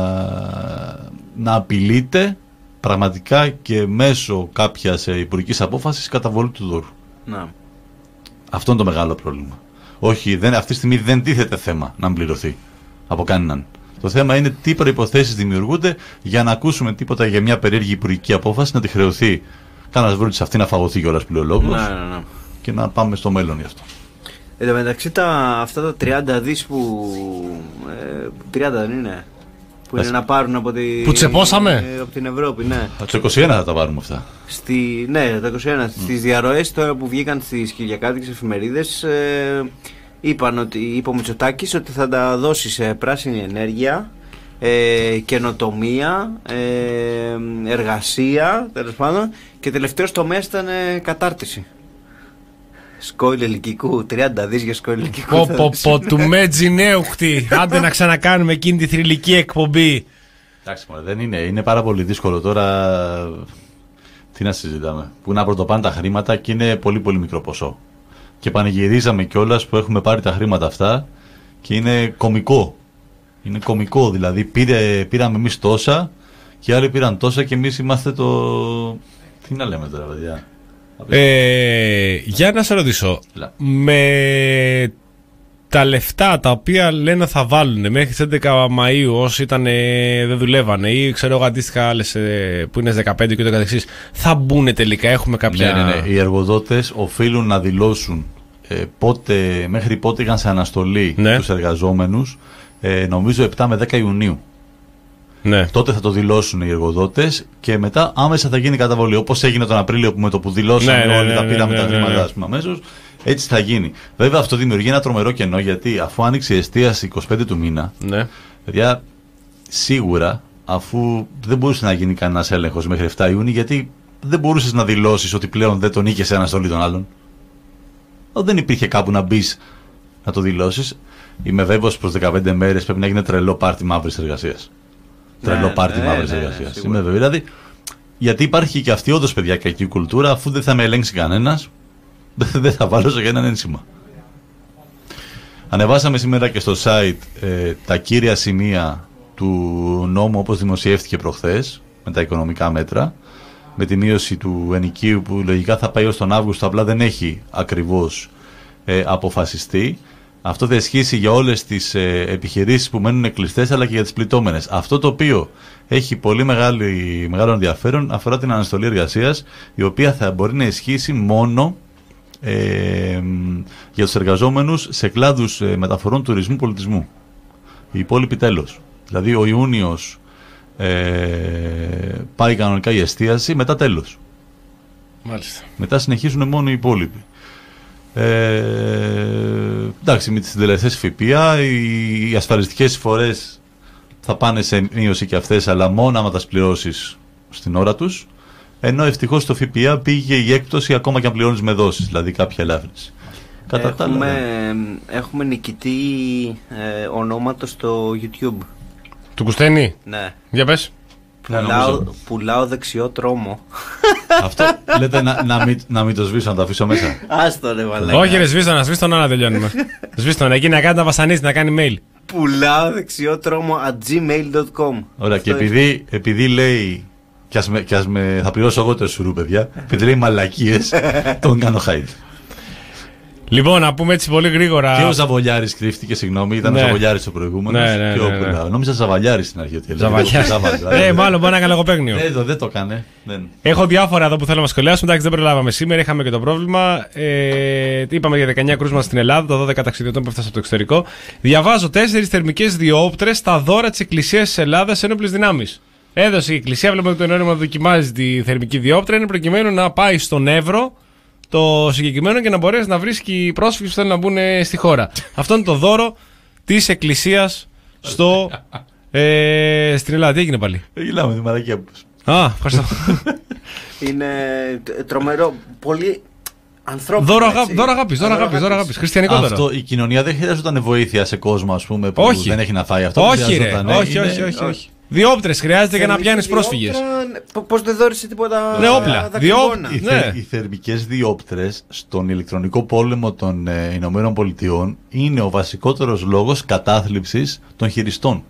να απειλείται πραγματικά και μέσω κάποιας ε, υπουργικής απόφασης καταβολή του δώρου. Να. Αυτό είναι το μεγάλο πρόβλημα. Όχι, δεν, αυτή τη στιγμή δεν τίθεται θέμα να πληρωθεί από κανέναν. Το θέμα είναι τι προϋποθέσεις δημιουργούνται για να ακούσουμε τίποτα για μια περίεργη υπουργική απόφαση, να τη χρεωθεί κανένας βρούτης αυτή, να φαγωθεί κιόλας που λέει ο λόγος, ναι, ναι, ναι, και να πάμε στο μέλλον γι' αυτό. Εν τω μεταξύ, τα, αυτά τα τριάντα δις που. Ε, τριάντα δεν είναι. Που είναι να πάρουν από, τη... που τσεπώσαμε. από την Ευρώπη, ναι. Το είκοσι ένα θα τα πάρουμε αυτά. Στη... Ναι, το είκοσι ένα. Mm. Στις διαρροές τώρα που βγήκαν στις κυριακάτικες εφημερίδες, ε, είπαν ότι, είπε ο Μητσοτάκης ότι θα τα δώσει σε πράσινη ενέργεια, ε, καινοτομία, ε, εργασία, τέλος πάντων, και τελευταίος τομέας ήταν ε, κατάρτιση. Σκόιλ ελικικού, τριάντα δις για σκόιλ ελικικού. Πω πω πω, του Μέτζι νέουχτη. Άντε να ξανακάνουμε εκείνη τη θρυλική εκπομπή. Εντάξει, μωρέ, δεν είναι. Είναι πάρα πολύ δύσκολο τώρα. Τι να συζητάμε. Που να πρωτοπάνε τα χρήματα και είναι πολύ πολύ μικρό ποσό. Και πανηγυρίζαμε κιόλας που έχουμε πάρει τα χρήματα αυτά και είναι κωμικό. Είναι κωμικό, δηλαδή πήρε, πήραμε εμείς τόσα και άλλοι πήραν τόσα και εμείς είμαστε το. Τι να λέμε τώρα, παιδιά. Ε, για να σε ρωτήσω, Λα. με τα λεφτά τα οποία λένε θα βάλουν μέχρι τις έντεκα Μαΐου όσοι ήταν, δεν δουλεύανε ή ξέρω εγώ αντίστοιχα άλλες που είναι δεκαπέντε και ούτω καθεξής, θα μπουν τελικά, έχουμε κάποια... Ναι, ναι, ναι. Οι εργοδότες οφείλουν να δηλώσουν ε, πότε, μέχρι πότε είχαν σε αναστολή ναι. τους εργαζόμενους, ε, νομίζω επτά με δέκα Ιουνίου. Ναι. Τότε θα το δηλώσουν οι εργοδότες και μετά άμεσα θα γίνει καταβολή. Όπως έγινε τον Απρίλιο που με το που δηλώσαμε ναι, όλοι ναι, τα πήραμε ναι, ναι, τα χρήματα ναι, ναι. αμέσως, έτσι θα γίνει. Βέβαια αυτό δημιουργεί ένα τρομερό κενό γιατί αφού άνοιξε η εστίαση είκοσι πέντε του μήνα, ναι. παιδιά, σίγουρα αφού δεν μπορούσε να γίνει κανένας έλεγχος μέχρι επτά Ιουνίου, γιατί δεν μπορούσες να δηλώσεις ότι πλέον δεν τον είχε σε αναστολή των άλλων. Δεν υπήρχε κάπου να μπει να το δηλώσεις. Είμαι βέβαιος προς δεκαπέντε μέρες πρέπει να γίνει τρελό πάρτι μαύρης εργασίας. Τρελό ναι, πάρτι ναι, μαύρης ναι, εργασίας. Ναι, είμαι βέβαιο. Δηλαδή, γιατί υπάρχει και αυτή όντως παιδιά κακή κουλτούρα, αφού δεν θα με ελέγξει κανένας, δεν θα βάλω σε κανέναν ένσημα. Ανεβάσαμε σήμερα και στο site ε, τα κύρια σημεία του νόμου όπως δημοσιεύτηκε προχθές, με τα οικονομικά μέτρα, με τη μείωση του ενοικίου που λογικά θα πάει ως τον Αύγουστο, απλά δεν έχει ακριβώς ε, αποφασιστεί. Αυτό θα ισχύσει για όλες τις ε, επιχειρήσεις που μένουν κλειστές αλλά και για τις πληττόμενες. Αυτό το οποίο έχει πολύ μεγάλη, μεγάλο ενδιαφέρον αφορά την αναστολή εργασίας, η οποία θα μπορεί να ισχύσει μόνο ε, για τους εργαζόμενους σε κλάδους ε, μεταφορών, τουρισμού, πολιτισμού. Οι υπόλοιποι τέλος. Δηλαδή ο Ιούνιος ε, πάει κανονικά η εστίαση, μετά τέλος. Μάλιστα. Μετά συνεχίζουν μόνο οι υπόλοιποι. Ε, εντάξει, με τις συντελεστές ΦΠΑ οι, οι ασφαλιστικές εισφορές θα πάνε σε μείωση και αυτές, αλλά μόνο άμα τα πληρώσεις στην ώρα τους, ενώ ευτυχώς στο ΦΠΑ πήγε η έκπτωση ακόμα και αν πληρώνεις με δόσεις, δηλαδή κάποια ελάφρυνση. Έχουμε, έχουμε νικητή ε, ονόματος στο YouTube. Του Κουστένη. Ναι. Για πες. Πουλάω, πουλάω δεξιό τρόμο. Αυτό λέτε να, να, μην, να μην το σβήσω, να το αφήσω μέσα. Άστο ρε βαλέκα. Όχι ρε, σβήσω να σβήσω να τελειώνουμε. Σβήσω να, εκεί να κάνει να βασανίσει, να κάνει mail. Πουλάω δεξιό τρόμο at gmail dot com. Ωραία, και επειδή, επειδή λέει και ας, με, και ας με, θα πληρώσω εγώ το σουρού παιδιά, επειδή λέει μαλακίες, τον κάνω hide. Λοιπόν, να πούμε έτσι πολύ γρήγορα. Και ο Ζαβολιάρης κρύφτηκε, συγγνώμη, ήταν ναι. ο Ζαβολιάρης ο προηγούμενος. Ναι, ναι, ναι, ναι, ναι. Νόμιζα Ζαβαλιάρης στην αρχή. Ζαβαλιάρης. Ε, μάλλον μπορεί να είναι καλογοπαίγνιο. Δεν το, δεν το έκανε. Δεν. Έχω διάφορα εδώ που θέλω να σχολιάσουμε. Εντάξει, δεν προλάβαμε σήμερα, είχαμε και το πρόβλημα. Ε, είπαμε για δεκαεννιά κρούσματα στην Ελλάδα, τα δώδεκα ταξιδιωτών που έφτασαν από το εξωτερικό. Διαβάζω τέσσερις θερμικές διόπτρες στα δώρα της Εκκλησίας της Ελλάδας σε ένοπλες δυνάμεις. Έδωσε η Εκκλησία, βλέπουμε το ενώνυμο δοκιμάζει τη θερμική διόπτρα, είναι προκειμένου να πάει στον Εύρο το συγκεκριμένο και να μπορέσει να βρίσκει πρόσφυγες που θέλουν να μπουν στη χώρα. Αυτό είναι το δώρο της Εκκλησίας στο, ε, στην Ελλάδα. Τι έγινε πάλι? Γελάμε τη μαλακία που πες. Α, ευχαριστώ. Είναι τρομερό, πολύ ανθρώπινο. Δώρο αγάπης, δώρο αγάπης, δώρο αγάπης. Χριστιανικό δώρο. Αυτό, η κοινωνία δεν χρειάζονταν βοήθεια σε κόσμο, ας πούμε, που όχι. δεν έχει να φάει αυτό. Όχι, ρε, όχι, είναι... όχι, όχι, όχι. Διόπτρες χρειάζεται για να πιάνεις πρόσφυγες. Πώς δεν δώρισε τίποτα. Ναι, όπλα. Οι, ναι. οι θερμικές διόπτρες στον ηλεκτρονικό πόλεμο των ε, Ηνωμένων Πολιτειών είναι ο βασικότερος λόγος κατάθλιψης των χειριστών.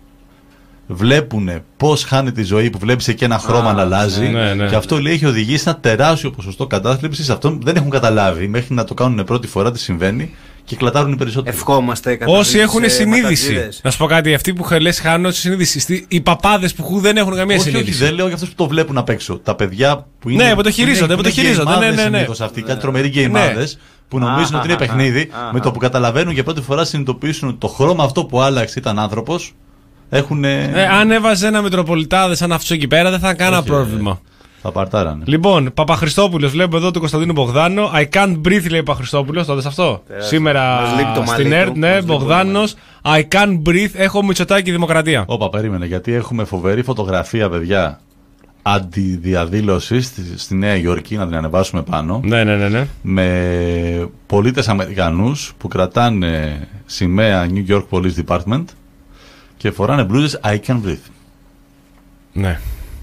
Βλέπουν πώς χάνει τη ζωή που βλέπεις και ένα χρώμα Α, να αλλάζει ναι, ναι. και αυτό λέει έχει οδηγήσει ένα τεράστιο ποσοστό κατάθλιψης. Αυτό δεν έχουν καταλάβει μέχρι να το κάνουν πρώτη φορά τι συμβαίνει. Και κλατάρουν οι περισσότεροι. Ευχόμαστε. Όσοι έχουν συνείδηση. Ματατζίδες. Να σου πω κάτι, αυτοί που λες χάνουν συνείδηση. Οι παπάδες που δεν έχουν καμία όχι, συνείδηση. Όχι, δεν λέω για αυτούς που το βλέπουν απ' έξω. Τα παιδιά που είναι. Ναι, που το χειρίζονται. Που το χειρίζονται. Ναι, ναι, ναι. Αυτοί, κάτι τρομεροί γκέιμάδες που νομίζουν ότι είναι παιχνίδι. Με το που καταλαβαίνουν για πρώτη φορά συνειδητοποιήσουν ότι το χρώμα αυτό που άλλαξε ήταν άνθρωπος. Έχουν. Ε, αν έβαζε ένα Μητροπολιτάδε σαν αυτό εκεί πέρα, δεν θα κανένα Όχι, πρόβλημα. Θα παρτάρανε. Λοιπόν, Παπαχριστόπουλος, βλέπω εδώ τον Κωνσταντίνο Μπογδάνο. I can't breathe, λέει ο Παπαχριστόπουλος. Το δες αυτό. Τεράστιο. Σήμερα Μας λείπει το μαλλί στην του, ΕΡΤ, ναι, μας λείπει το Μπογδάνος. I can't breathe, έχω Μητσοτάκη Δημοκρατία. Όπα, περίμενε, γιατί έχουμε φοβερή φωτογραφία, παιδιά, αντιδιαδήλωση στη, στη Νέα Υόρκη, να την ανεβάσουμε πάνω. Ναι, ναι, ναι, ναι. Με πολίτες Αμερικανούς που κρατάνε σημαία New York Police Department και φοράνε μπλούζες I can breathe. Ναι.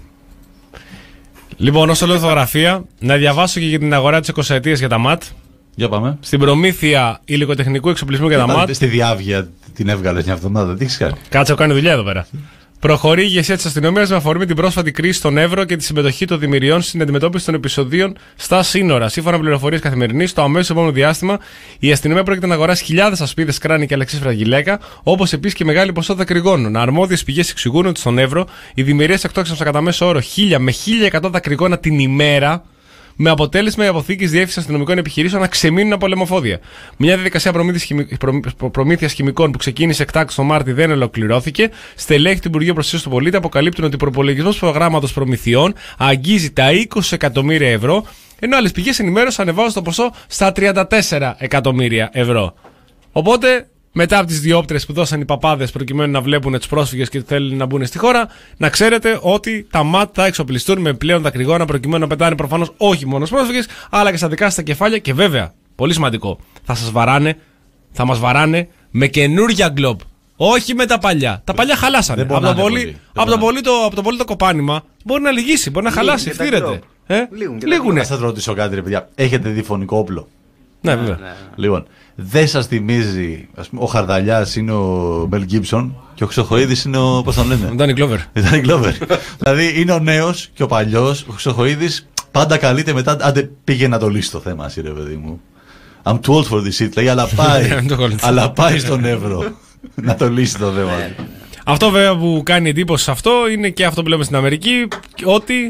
Λοιπόν, όσο λέω φωτογραφία, να διαβάσω και για την αγορά της εικοσαετίας για τα ΜΑΤ. Για πάμε. Στην προμήθεια υλικοτεχνικού εξοπλισμού για τα ΜΑΤ. Στη διάβγεια την έβγαλες μια εβδομάδα, τι έχεις κάνει. Κάτσε, κάνει δουλειά εδώ πέρα. Προχωρεί η ηγεσία της αστυνομίας με αφορμή την πρόσφατη κρίση στον Εύρο και τη συμμετοχή των δημιουργών στην αντιμετώπιση των επεισοδίων στα σύνορα. Σύμφωνα με πληροφορίες Καθημερινής, στο αμέσως επόμενο διάστημα η αστυνομία πρόκειται να αγοράσει χιλιάδες ασπίδες κράνη και αλεξίσφαιρα γυλαίκα, όπως επίσης και μεγάλη ποσότητα κρυγόνων. Αρμόδιες πηγές εξηγούν ότι στον Εύρο οι δημιουργίες εκτόξευσαν κατά μέσο όρο χίλια με χίλια εκατό δακρυγόνα την ημέρα, με αποτέλεσμα οι αποθήκες διεύθυνσης αστυνομικών επιχειρήσεων να ξεμείνουν από λαιμοφόδια. Μια διαδικασία προμήθειας χημικών που ξεκίνησε εκτάκτως το Μάρτι δεν ολοκληρώθηκε. Στελέχη του Υπουργείου Προστασίας του Πολίτη αποκαλύπτουν ότι ο προπολογισμός του προγράμματος προμηθειών αγγίζει τα είκοσι εκατομμύρια ευρώ, ενώ άλλες πηγές ενημέρωσαν ανεβάζοντας το ποσό στα τριάντα τέσσερα εκατομμύρια ευρώ. Οπότε, μετά από τις διόπτρες που δώσαν οι παπάδες προκειμένου να βλέπουν τους πρόσφυγες και θέλουν να μπουν στη χώρα, να ξέρετε ότι τα ΜΑΤ θα εξοπλιστούν με πλέον δακρυγόνα προκειμένου να πετάνε προφανώς όχι μόνο στους πρόσφυγες, αλλά και στα δικά σας τα κεφάλια. Και βέβαια, πολύ σημαντικό, θα σας βαράνε, θα μας βαράνε με καινούρια γκλοπ. Όχι με τα παλιά. Τα παλιά χαλάσανε. Από το, πολύ, από, το πολύ το, από το πολύ το κοπάνημα μπορεί να λυγίσει, μπορεί να χαλάσει, ευθύρεται. Ε? Λίγουνε. Θα σας ρωτήσω κάτι, ρε παιδιά. Έχετε δει φωνικό όπλο? Ναι, βέβαια. Λοιπόν, δεν σας θυμίζει, ας πούμε, ο Χαρδαλιάς είναι ο Μελ Γκίψον και ο Χρυσοχοΐδης είναι ο, πώς τον λένε? Ο Ντάνι Γκλόβερ. Ντάνι Γκλόβερ. Δηλαδή είναι ο νέος και ο παλιός. Ο Χρυσοχοΐδης πάντα καλείται μετά. Άντε πήγε να το λύσει το θέμα, εσύ, ρε παιδί μου. I'm too old for this shit, λέει, αλλά πάει, αλλά πάει στον Εύρο να το λύσει το θέμα. Αυτό βέβαια που κάνει εντύπωση σε αυτό είναι και αυτό που λέμε στην Αμερική, ότι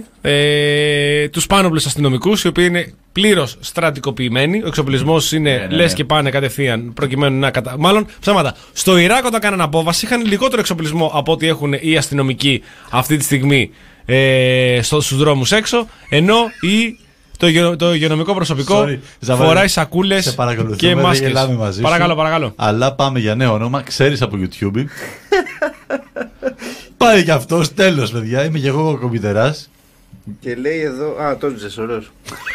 ε, τους πάνωπλους αστυνομικούς, οι οποίοι είναι πλήρως στρατικοποιημένοι, ο εξοπλισμός είναι ναι, ναι, ναι. λες και πάνε κατευθείαν προκειμένου να κατα... Μάλλον ψέματα. Στο Ιράκ όταν κάνανε απόβαση είχαν λιγότερο εξοπλισμό από ό,τι έχουν οι αστυνομικοί αυτή τη στιγμή ε, στο, στους δρόμους έξω, ενώ οι Το, υγειο, το υγειονομικό προσωπικό Sorry, φοράει σακούλες και μάσκες. Παρακαλώ, παρακαλώ. Αλλά πάμε για νέο όνομα. Ξέρεις από YouTube. Πάει κι αυτός, τέλος, παιδιά. Είμαι και εγώ κομπιτεράς. Και λέει εδώ. Α, τον Τζεσορός.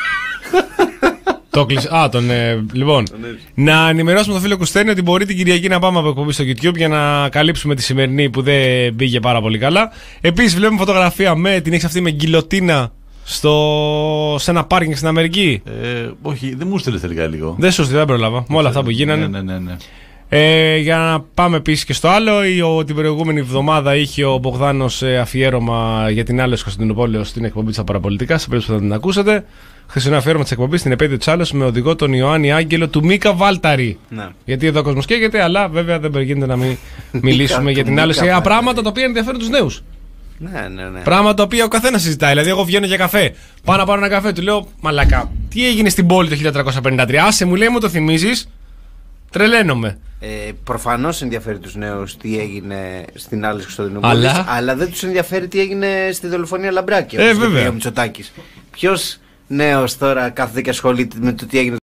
Το κλεισ... Α, τον. Ε, λοιπόν, να ενημερώσουμε τον φίλο Κουστένη ότι μπορεί την Κυριακή να πάμε από εκπομπή στο YouTube για να καλύψουμε τη σημερινή που δεν πήγε πάρα πολύ καλά. Επίσης, βλέπουμε φωτογραφία με την έχεις αυτή με γκιλοτίνα. Στο... σε ένα πάρκινγκ στην Αμερική. Ε, όχι, δεν μου στείλες τελικά λίγο. Δεν σου δεν πρόλαβα. Με όλα αυτά που γίνανε. Ναι, ναι, ναι. Ε, για να πάμε επίσης και στο άλλο, ο, την προηγούμενη εβδομάδα είχε ο Μπογδάνος ε, αφιέρωμα για την Άλος Κωνσταντινούπολεως στην εκπομπή της Απαραπολιτικά. Σε περίπτωση που θα την ακούσετε. Χθεσινό αφιέρωμα της εκπομπής στην επέτειο της Άλος με οδηγό τον Ιωάννη Άγγελο του Μίκα Βάλταρη. Ναι. Γιατί εδώ ο κόσμος καίγεται, αλλά βέβαια δεν γίνεται να μην μιλήσουμε για την Άλος. Για πράγματα τα οποία ενδιαφέρουν τους νέους. Ναι, ναι, ναι. Πράγμα το οποίο ο καθένας συζητάει. Δηλαδή, εγώ βγαίνω για καφέ. Πάω να πάρω ένα καφέ, του λέω μαλακά. Τι έγινε στην πόλη το χίλια τριακόσια πενήντα τρία, άσε μου λέει, μου το θυμίζεις. Τρελαίνομαι. Ε, προφανώς ενδιαφέρει τους νέους τι έγινε στην Άλης Κωνσταντινούπολης, αλλά... αλλά δεν τους ενδιαφέρει τι έγινε στη δολοφονία Λαμπράκη. Ε, βέβαια. Ποιος νέος τώρα κάθεται και ασχολείται με το τι έγινε.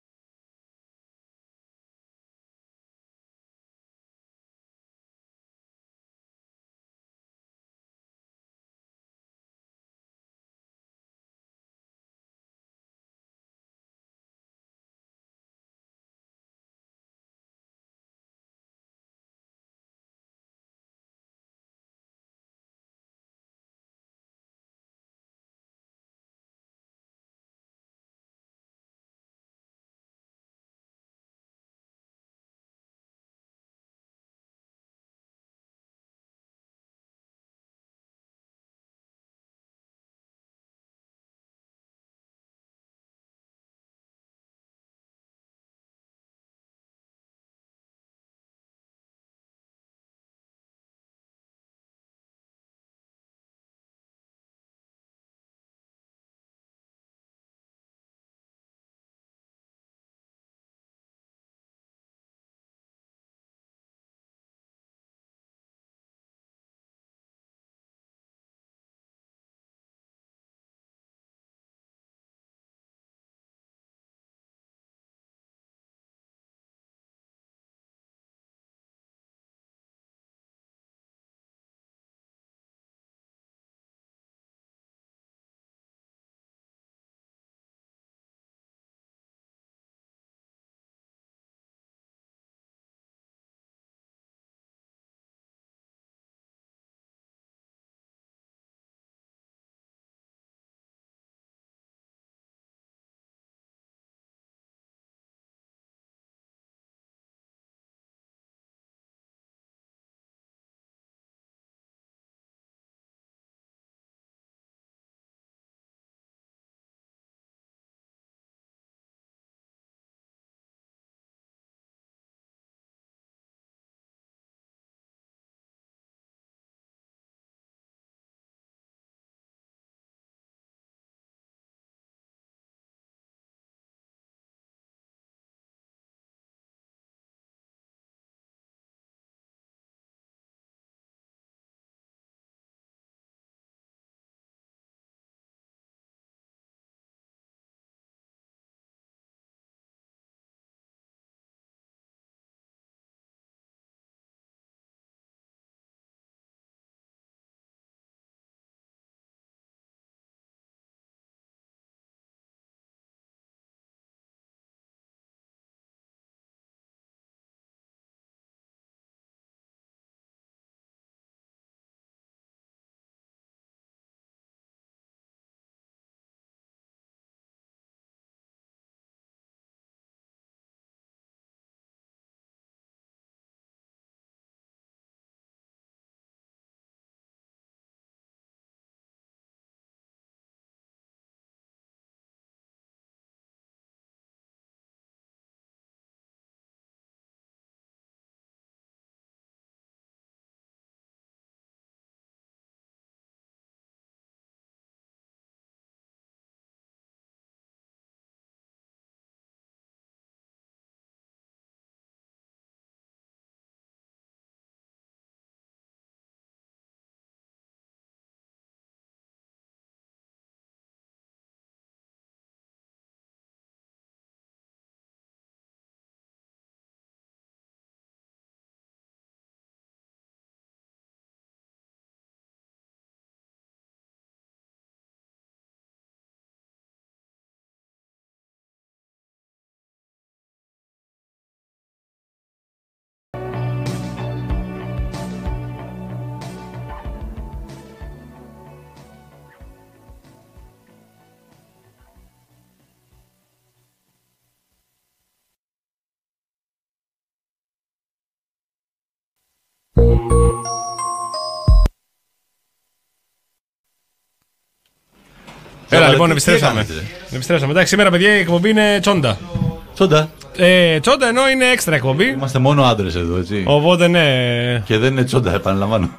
Έλα Έλα, λοιπόν, τι- επιστρέψαμε. τι έκανες, Επιστρέψαμε. Εντάξει, σήμερα παιδιά η εκπομπή είναι τσόντα. Τσόντα. Ε, τσόντα ενώ είναι έξτρα εκπομπή. Είμαστε μόνο άντρες εδώ, έτσι. Οπότε ναι. Και δεν είναι τσόντα, επαναλαμβάνω.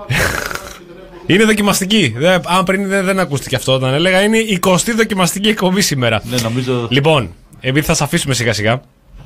Είναι δοκιμαστική. Δεν, αν πριν δεν, δεν ακούστηκε αυτό όταν έλεγα, είναι η εικοστή δοκιμαστική εκπομπή σήμερα. Ναι, νομίζω. Λοιπόν, επειδή θα σα αφήσουμε σιγά σιγά.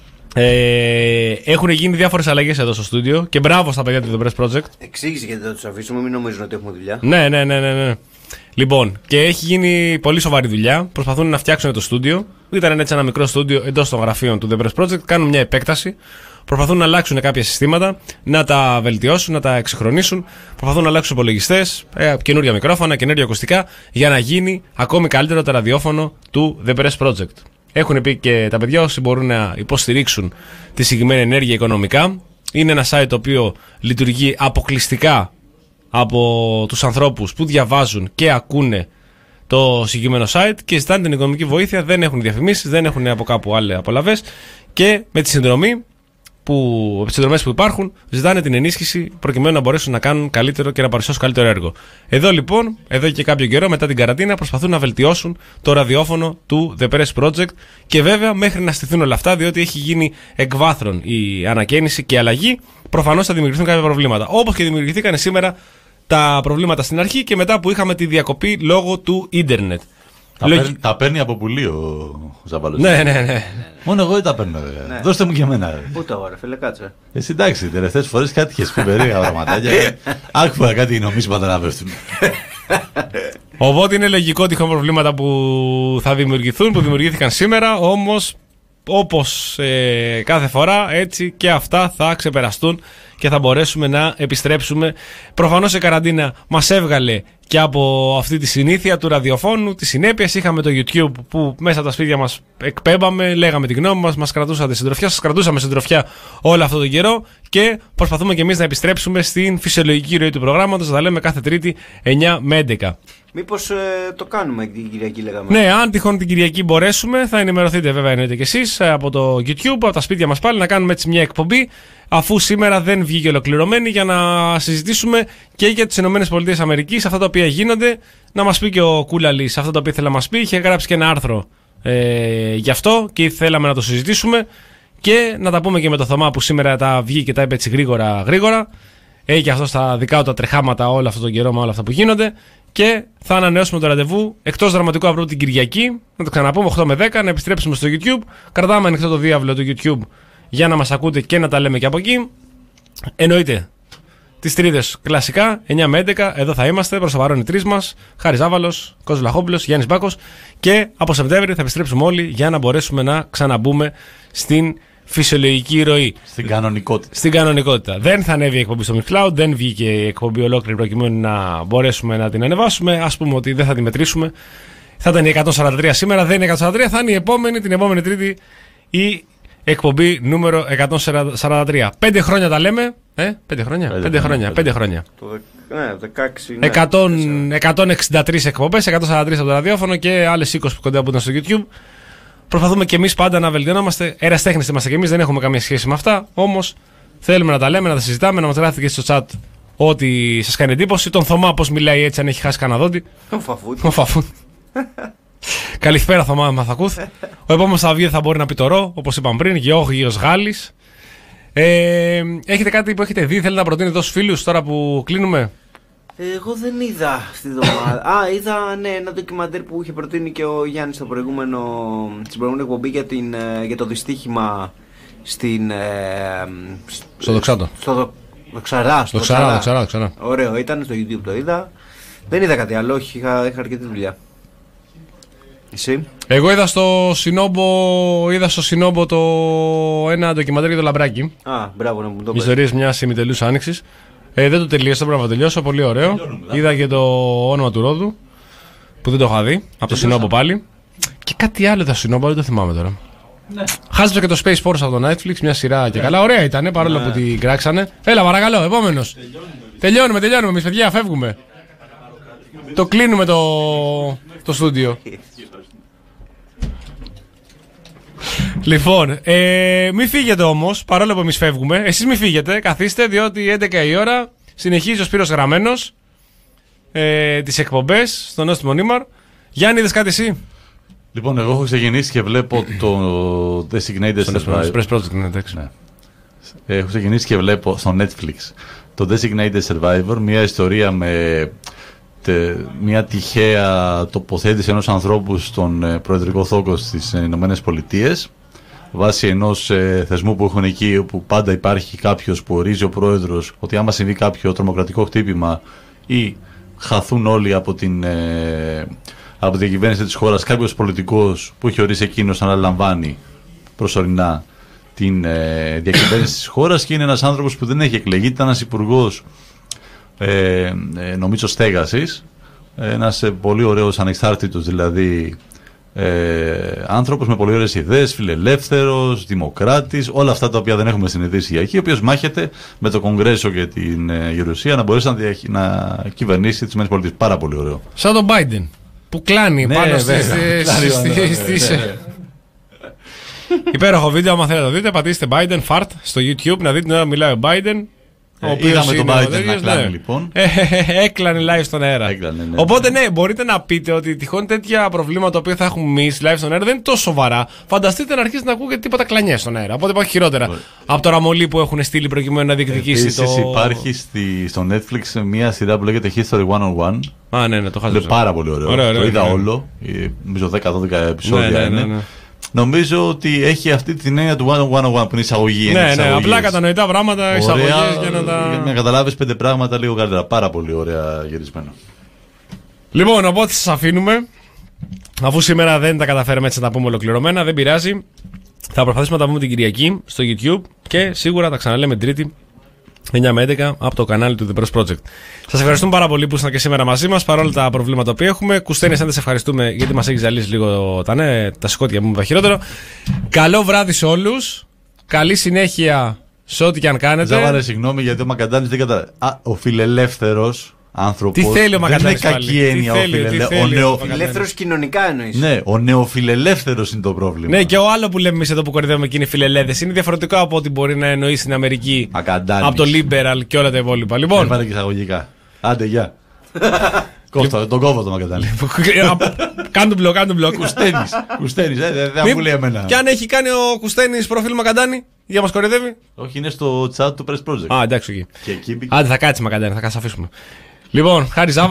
Ε, έχουν γίνει διάφορες αλλαγές εδώ στο στούντιο και μπράβο στα παιδιά του The Press Project. Εξήγησε γιατί δεν του αφήσουμε, μην νομίζουν ότι έχουμε δουλειά. Ναι, ναι, ναι, ναι, ναι. Λοιπόν, και έχει γίνει πολύ σοβαρή δουλειά. Προσπαθούν να φτιάξουν το στούντιο. Ήταν έτσι ένα μικρό στούντιο εντός των γραφείων του The Press Project. Κάνουν μια επέκταση. Προσπαθούν να αλλάξουν κάποια συστήματα, να τα βελτιώσουν, να τα εξυγχρονίσουν. Προσπαθούν να αλλάξουν υπολογιστές, ε, καινούργια μικρόφωνα, καινούργια ακουστικά, για να γίνει ακόμη καλύτερο το ραδιόφωνο του The Press Project. Έχουν πει και τα παιδιά όσοι μπορούν να υποστηρίξουν τη συγκεκριμένη ενέργεια οικονομικά. Είναι ένα site το οποίο λειτουργεί αποκλειστικά από τους ανθρώπους που διαβάζουν και ακούνε το συγκεκριμένο site και ζητάνε την οικονομική βοήθεια. Δεν έχουν διαφημίσεις, δεν έχουν από κάπου άλλες απολαβές και με τη συνδρομή που, τις συνδρομές που υπάρχουν, ζητάνε την ενίσχυση προκειμένου να μπορέσουν να κάνουν καλύτερο και να παρουσιάσουν καλύτερο έργο. Εδώ λοιπόν, εδώ και κάποιο καιρό μετά την καραντίνα, προσπαθούν να βελτιώσουν το ραδιόφωνο του The Press Project και βέβαια μέχρι να στηθούν όλα αυτά, διότι έχει γίνει εκ βάθρων η ανακαίνιση και η αλλαγή, προφανώς θα δημιουργηθούν κάποια προβλήματα. Όπως και δημιουργηθήκαν σήμερα τα προβλήματα στην αρχή και μετά που είχαμε τη διακοπή λόγω του ίντερνετ. Τα, Λογι... παίρνει, τα παίρνει από πουλί ο Ζαβαλός. Ναι, ναι, ναι. Μόνο εγώ δεν τα παίρνω. Ναι. Δώστε μου και εμένα. Ρε. Ούτε εγώ, ρε φίλε, κάτσε. Εσύ εντάξει, τις τελευταίες φορές κάτι είχες πει περίεργα πραγματάκια. Άκουγα κάτι νομίσματα να πέφτουν. Οπότε είναι λογικό τυχόν προβλήματα που θα δημιουργηθούν, που δημιουργήθηκαν σήμερα, όμως όπως ε, κάθε φορά έτσι και αυτά θα ξεπεραστούν και θα μπορέσουμε να επιστρέψουμε. Προφανώς η καραντίνα μας έβγαλε και από αυτή τη συνήθεια του ραδιοφώνου, τη συνέπειες. Είχαμε το YouTube που μέσα από τα σπίτια μας εκπέμπαμε, λέγαμε τη γνώμη μας, μας κρατούσατε συντροφιά, σας κρατούσαμε συντροφιά όλο αυτό τον καιρό και προσπαθούμε και εμείς να επιστρέψουμε στην φυσιολογική ροή του προγράμματος. Θα τα λέμε κάθε Τρίτη εννιά με έντεκα. Μήπως ε, το κάνουμε την Κυριακή, λέγαμε. Ναι, αν τυχόν την Κυριακή μπορέσουμε, θα ενημερωθείτε βέβαια εννοείται και εσείς από το YouTube, από τα σπίτια μας πάλι, να κάνουμε έτσι μια εκπομπή, αφού σήμερα δεν βγήκε ολοκληρωμένη, για να συζητήσουμε και για τις ΗΠΑ, αυτά τα οποία γίνονται. Να μας πει και ο Κούλαλης αυτά τα οποία ήθελε να μας πει. Είχε γράψει και ένα άρθρο ε, γι' αυτό και θέλαμε να το συζητήσουμε. Και να τα πούμε και με το Θωμά που σήμερα τα βγήκε και τα είπε έτσι γρήγορα γρήγορα. Έχει και αυτό στα δικά του τα τρεχάματα όλο αυτόν τον καιρό με όλα αυτά που γίνονται. Και θα ανανεώσουμε το ραντεβού εκτός δραματικού αυρού την Κυριακή. Να το ξαναπούμε οκτώ με δέκα, να επιστρέψουμε στο YouTube. Κρατάμε ανοιχτό το διάβλο του YouTube για να μας ακούτε και να τα λέμε και από εκεί. Εννοείται τις Τρίτες κλασικά, εννιά με έντεκα, εδώ θα είμαστε. Προς το παρόν οι τρεις μας, Χάρης Ζάβαλος, Κώστας Βλαχόπουλος, Γιάννης Μπάκος. Και από Σεπτέμβρη θα επιστρέψουμε όλοι για να μπορέσουμε να ξαναμπούμε στην φυσιολογική ροή. Στην κανονικότητα. Στην κανονικότητα. Δεν θα ανέβει η εκπομπή στο Mixcloud, δεν βγήκε η εκπομπή ολόκληρη προκειμένου να μπορέσουμε να την ανεβάσουμε. Ας πούμε ότι δεν θα τη μετρήσουμε. Θα ήταν η εκατόν σαράντα τρία σήμερα, δεν είναι εκατόν σαράντα τρία, θα είναι η επόμενη, την επόμενη Τρίτη, η εκπομπή νούμερο εκατόν σαράντα τρία. Πέντε χρόνια τα λέμε. Ε, πέντε χρόνια. Πέντε, πέντε χρόνια. Πέντε χρόνια. Το ναι, δεκαέξι. Ναι, εκατόν εξήντα τρεις εκπομπές, εκατόν σαράντα τρία από το ραδιόφωνο και άλλες είκοσι που κοντά που ήταν στο YouTube. Προσπαθούμε και εμείς πάντα να βελτιωνόμαστε. Εραστέχνες είμαστε και εμείς, δεν έχουμε καμία σχέση με αυτά. Όμως θέλουμε να τα λέμε, να τα συζητάμε, να μας γράφετε και στο chat ό,τι σας κάνει εντύπωση. Τον Θωμά, πώς μιλάει έτσι, αν έχει χάσει κανένα δόντι. Ο Φαφούτ. Ο Φαφούτ. Καλησπέρα, Θωμά, Μαθακούθ. Ο επόμενος θα βγει, θα μπορεί να πει το ρο, όπως είπαμε πριν, Γεώργιος Γάλλης. Ε, έχετε κάτι που έχετε δει, θέλετε να προτείνετε εδώ στους φίλους τώρα που κλείνουμε? Εγώ δεν είδα αυτή την εβδομάδα. Α, είδα ναι, ένα ντοκιμαντέρ που είχε προτείνει και ο Γιάννης στο προηγούμενο, στην προηγούμενη εκπομπή για, την, για το δυστύχημα στην. Ε, στο Δοξάτο. Στο δο, Δοξαρά. Στο Δοξαρά, Δοξαρά, Δοξαρά. Ωραίο, ήταν στο YouTube, το είδα. Δεν είδα κάτι άλλο, όχι, είχα, είχα αρκετή δουλειά. Εσύ? Εγώ είδα στο Σινόμπο, είδα στο Σινόμπο το ένα ντοκιμαντέρ για το Λαμπράκι. Α, μπράβο να μου το πες. Ιστορίες μιας ημιτελούς άνοιξης. Ε, δεν το τελείωσα, δεν πρέπει να το τελειώσω. Πολύ ωραίο. Είδα και το όνομα του Ρόδου που δεν το είχα δει. Από το Σινόμπο πάλι. Και κάτι άλλο ήταν στο Σινόμπο, δεν το θυμάμαι τώρα. Ναι. Χάζεψα και το Space Force από το Netflix, μια σειρά και καλά. Ωραία ήταν, παρόλο ναι. που την κράξανε. Έλα, παρακαλώ, επόμενος. Τελειώνουμε, τελειώνουμε. Εμείς παιδιά φεύγουμε. Το κλείνουμε το, το στούντιο. Λοιπόν, ε, μην φύγετε όμως, παρόλο που εμείς φεύγουμε. Εσείς μην φύγετε, καθίστε, διότι έντεκα η ώρα συνεχίζει ο Σπύρος Γραμμένος ε, τις εκπομπές στο Νόστιμο Νίμαρ. Γιάννη, είδες κάτι εσύ? Λοιπόν, εγώ έχω ξεκινήσει και βλέπω το Designated Survivor. Press Project, ναι, εντάξει. Ναι. Έχω ξεκινήσει και βλέπω στο Netflix το Designated Survivor, μια ιστορία με τε, μια τυχαία τοποθέτηση ενός ανθρώπου στον ε, προεδρικό θόκο στις Ηνωμένες Πολιτείες, βάσει ενός ε, θεσμού που έχουν εκεί, όπου πάντα υπάρχει κάποιος που ορίζει ο πρόεδρος ότι άμα συμβεί κάποιο τρομοκρατικό χτύπημα ή χαθούν όλοι από την, ε, από την κυβέρνηση της χώρας, κάποιος πολιτικός που έχει ορίσει εκείνος να αναλαμβάνει προσωρινά την ε, διακυβέρνηση της χώρας, και είναι ένας άνθρωπος που δεν έχει εκλεγεί, ήταν ένας υπουργός ε, ε, νομίζω στέγασης, ένας ε, πολύ ωραίος ανεξάρτητος δηλαδή ε, άνθρωπος με πολύ ωραίες ιδέες, φιλελεύθερος, δημοκράτης, όλα αυτά τα οποία δεν έχουμε συνηθίσει για εκεί, ο οποίος μάχεται με το Κογκρέσο και την ε, Γερουσία να μπορέσει να, διαχει... να κυβερνήσει τις ΗΠΑ. Πάρα πολύ ωραίο. Σαν τον Biden που κλάνει ναι, πάνω στις... Υπέροχο βίντεο, άμα θέλετε να το δείτε, πατήστε Biden Fart στο YouTube να δείτε την ώρα που μιλάει ο Biden. Ε, είδαμε τον Biden να κλάνει, ναι, λοιπόν. Ε, έκλανε live στον αέρα. Έκλανε, ναι. Οπότε ναι, μπορείτε να πείτε ότι τυχόν τέτοια προβλήματα που θα έχουμε εμείς live στον αέρα δεν είναι τόσο σοβαρά. Φανταστείτε να αρχίσει να ακούγεται τίποτα κλανιές στον αέρα. Οπότε υπάρχει χειρότερα Μπορεί. από το ραμολί που έχουν στείλει προκειμένου να διεκδικήσει. Επίσης το... υπάρχει στη, στο Netflix μια σειρά που λέγεται History εκατόν ένα. Α, ναι, ναι, το χάζω. Είναι πάρα πολύ ωραίο. Ωραία, ωραία, το είδα ναι. όλο. Νομίζω δέκα δώδεκα επεισόδια ναι, ναι, είναι. ναι, ναι. Νομίζω ότι έχει αυτή την έννοια του εκατόν ένα που είναι εισαγωγή. Ναι, ναι, απλά κατανοητά πράγματα, εισαγωγές για να τα. Για να καταλάβεις πέντε πράγματα λίγο καλύτερα. Πάρα πολύ ωραία γυρισμένο. Λοιπόν, οπότε σας αφήνουμε. Αφού σήμερα δεν τα καταφέραμε έτσι να τα πούμε ολοκληρωμένα, δεν πειράζει. Θα προσπαθήσουμε να τα πούμε την Κυριακή στο YouTube και σίγουρα τα ξαναλέμε την Τρίτη εννιά με έντεκα από το κανάλι του The Press Project. Σας ευχαριστούμε πάρα πολύ που ήσασταν και σήμερα μαζί μας παρόλα τα προβλήματα που έχουμε. Κουστένης, αν δεν σε ευχαριστούμε γιατί μας έχει ζαλίσει λίγο τα, ναι, τα σκότια μου, τα χειρότερο. Καλό βράδυ σε όλους. Καλή συνέχεια σε ό,τι και αν κάνετε. Ζάβαρε, συγγνώμη γιατί ο Μακαντάνης δεν καταλαβαίνει. Α, ο φιλελεύθερος άνθρωπος. Τι θέλει ο Μακαντάνης? Δεν είναι κακή έννοια ο φιλελεύθερος. Νεο... Φιλελεύθερος κοινωνικά εννοείς. Ναι, ο νεοφιλελεύθερος είναι το πρόβλημα. Ναι, και ο άλλο που λέμε εμείς εδώ που κορυδεύουμε και είναι φιλελεύθερες είναι διαφορετικό από ό,τι μπορεί να εννοεί στην Αμερική. Μακαντάνης. Από το liberal και όλα τα υπόλοιπα. Λοιπόν. Έβαλε και εισαγωγικά. Άντε, γεια. Κόφτα, τον κόβω το Μακαντάνη. Κάνε τον μπλοκ, κάνε τον μπλοκ. Κουστένης. Κουστένης, δεν μου λέει εμένα. Και αν έχει κάνει ο Κουστένης προφίλ Μακαντάνη, για μας κορυδεύει. Όχι, είναι στο chat του Press Project. Α, εντάξει, εκεί. Και εκεί... Άντε, θα κάτσει Μακαντάνη, θα κάτσει αφήσουμε. Λοιπόν, χάρη Ζάβα.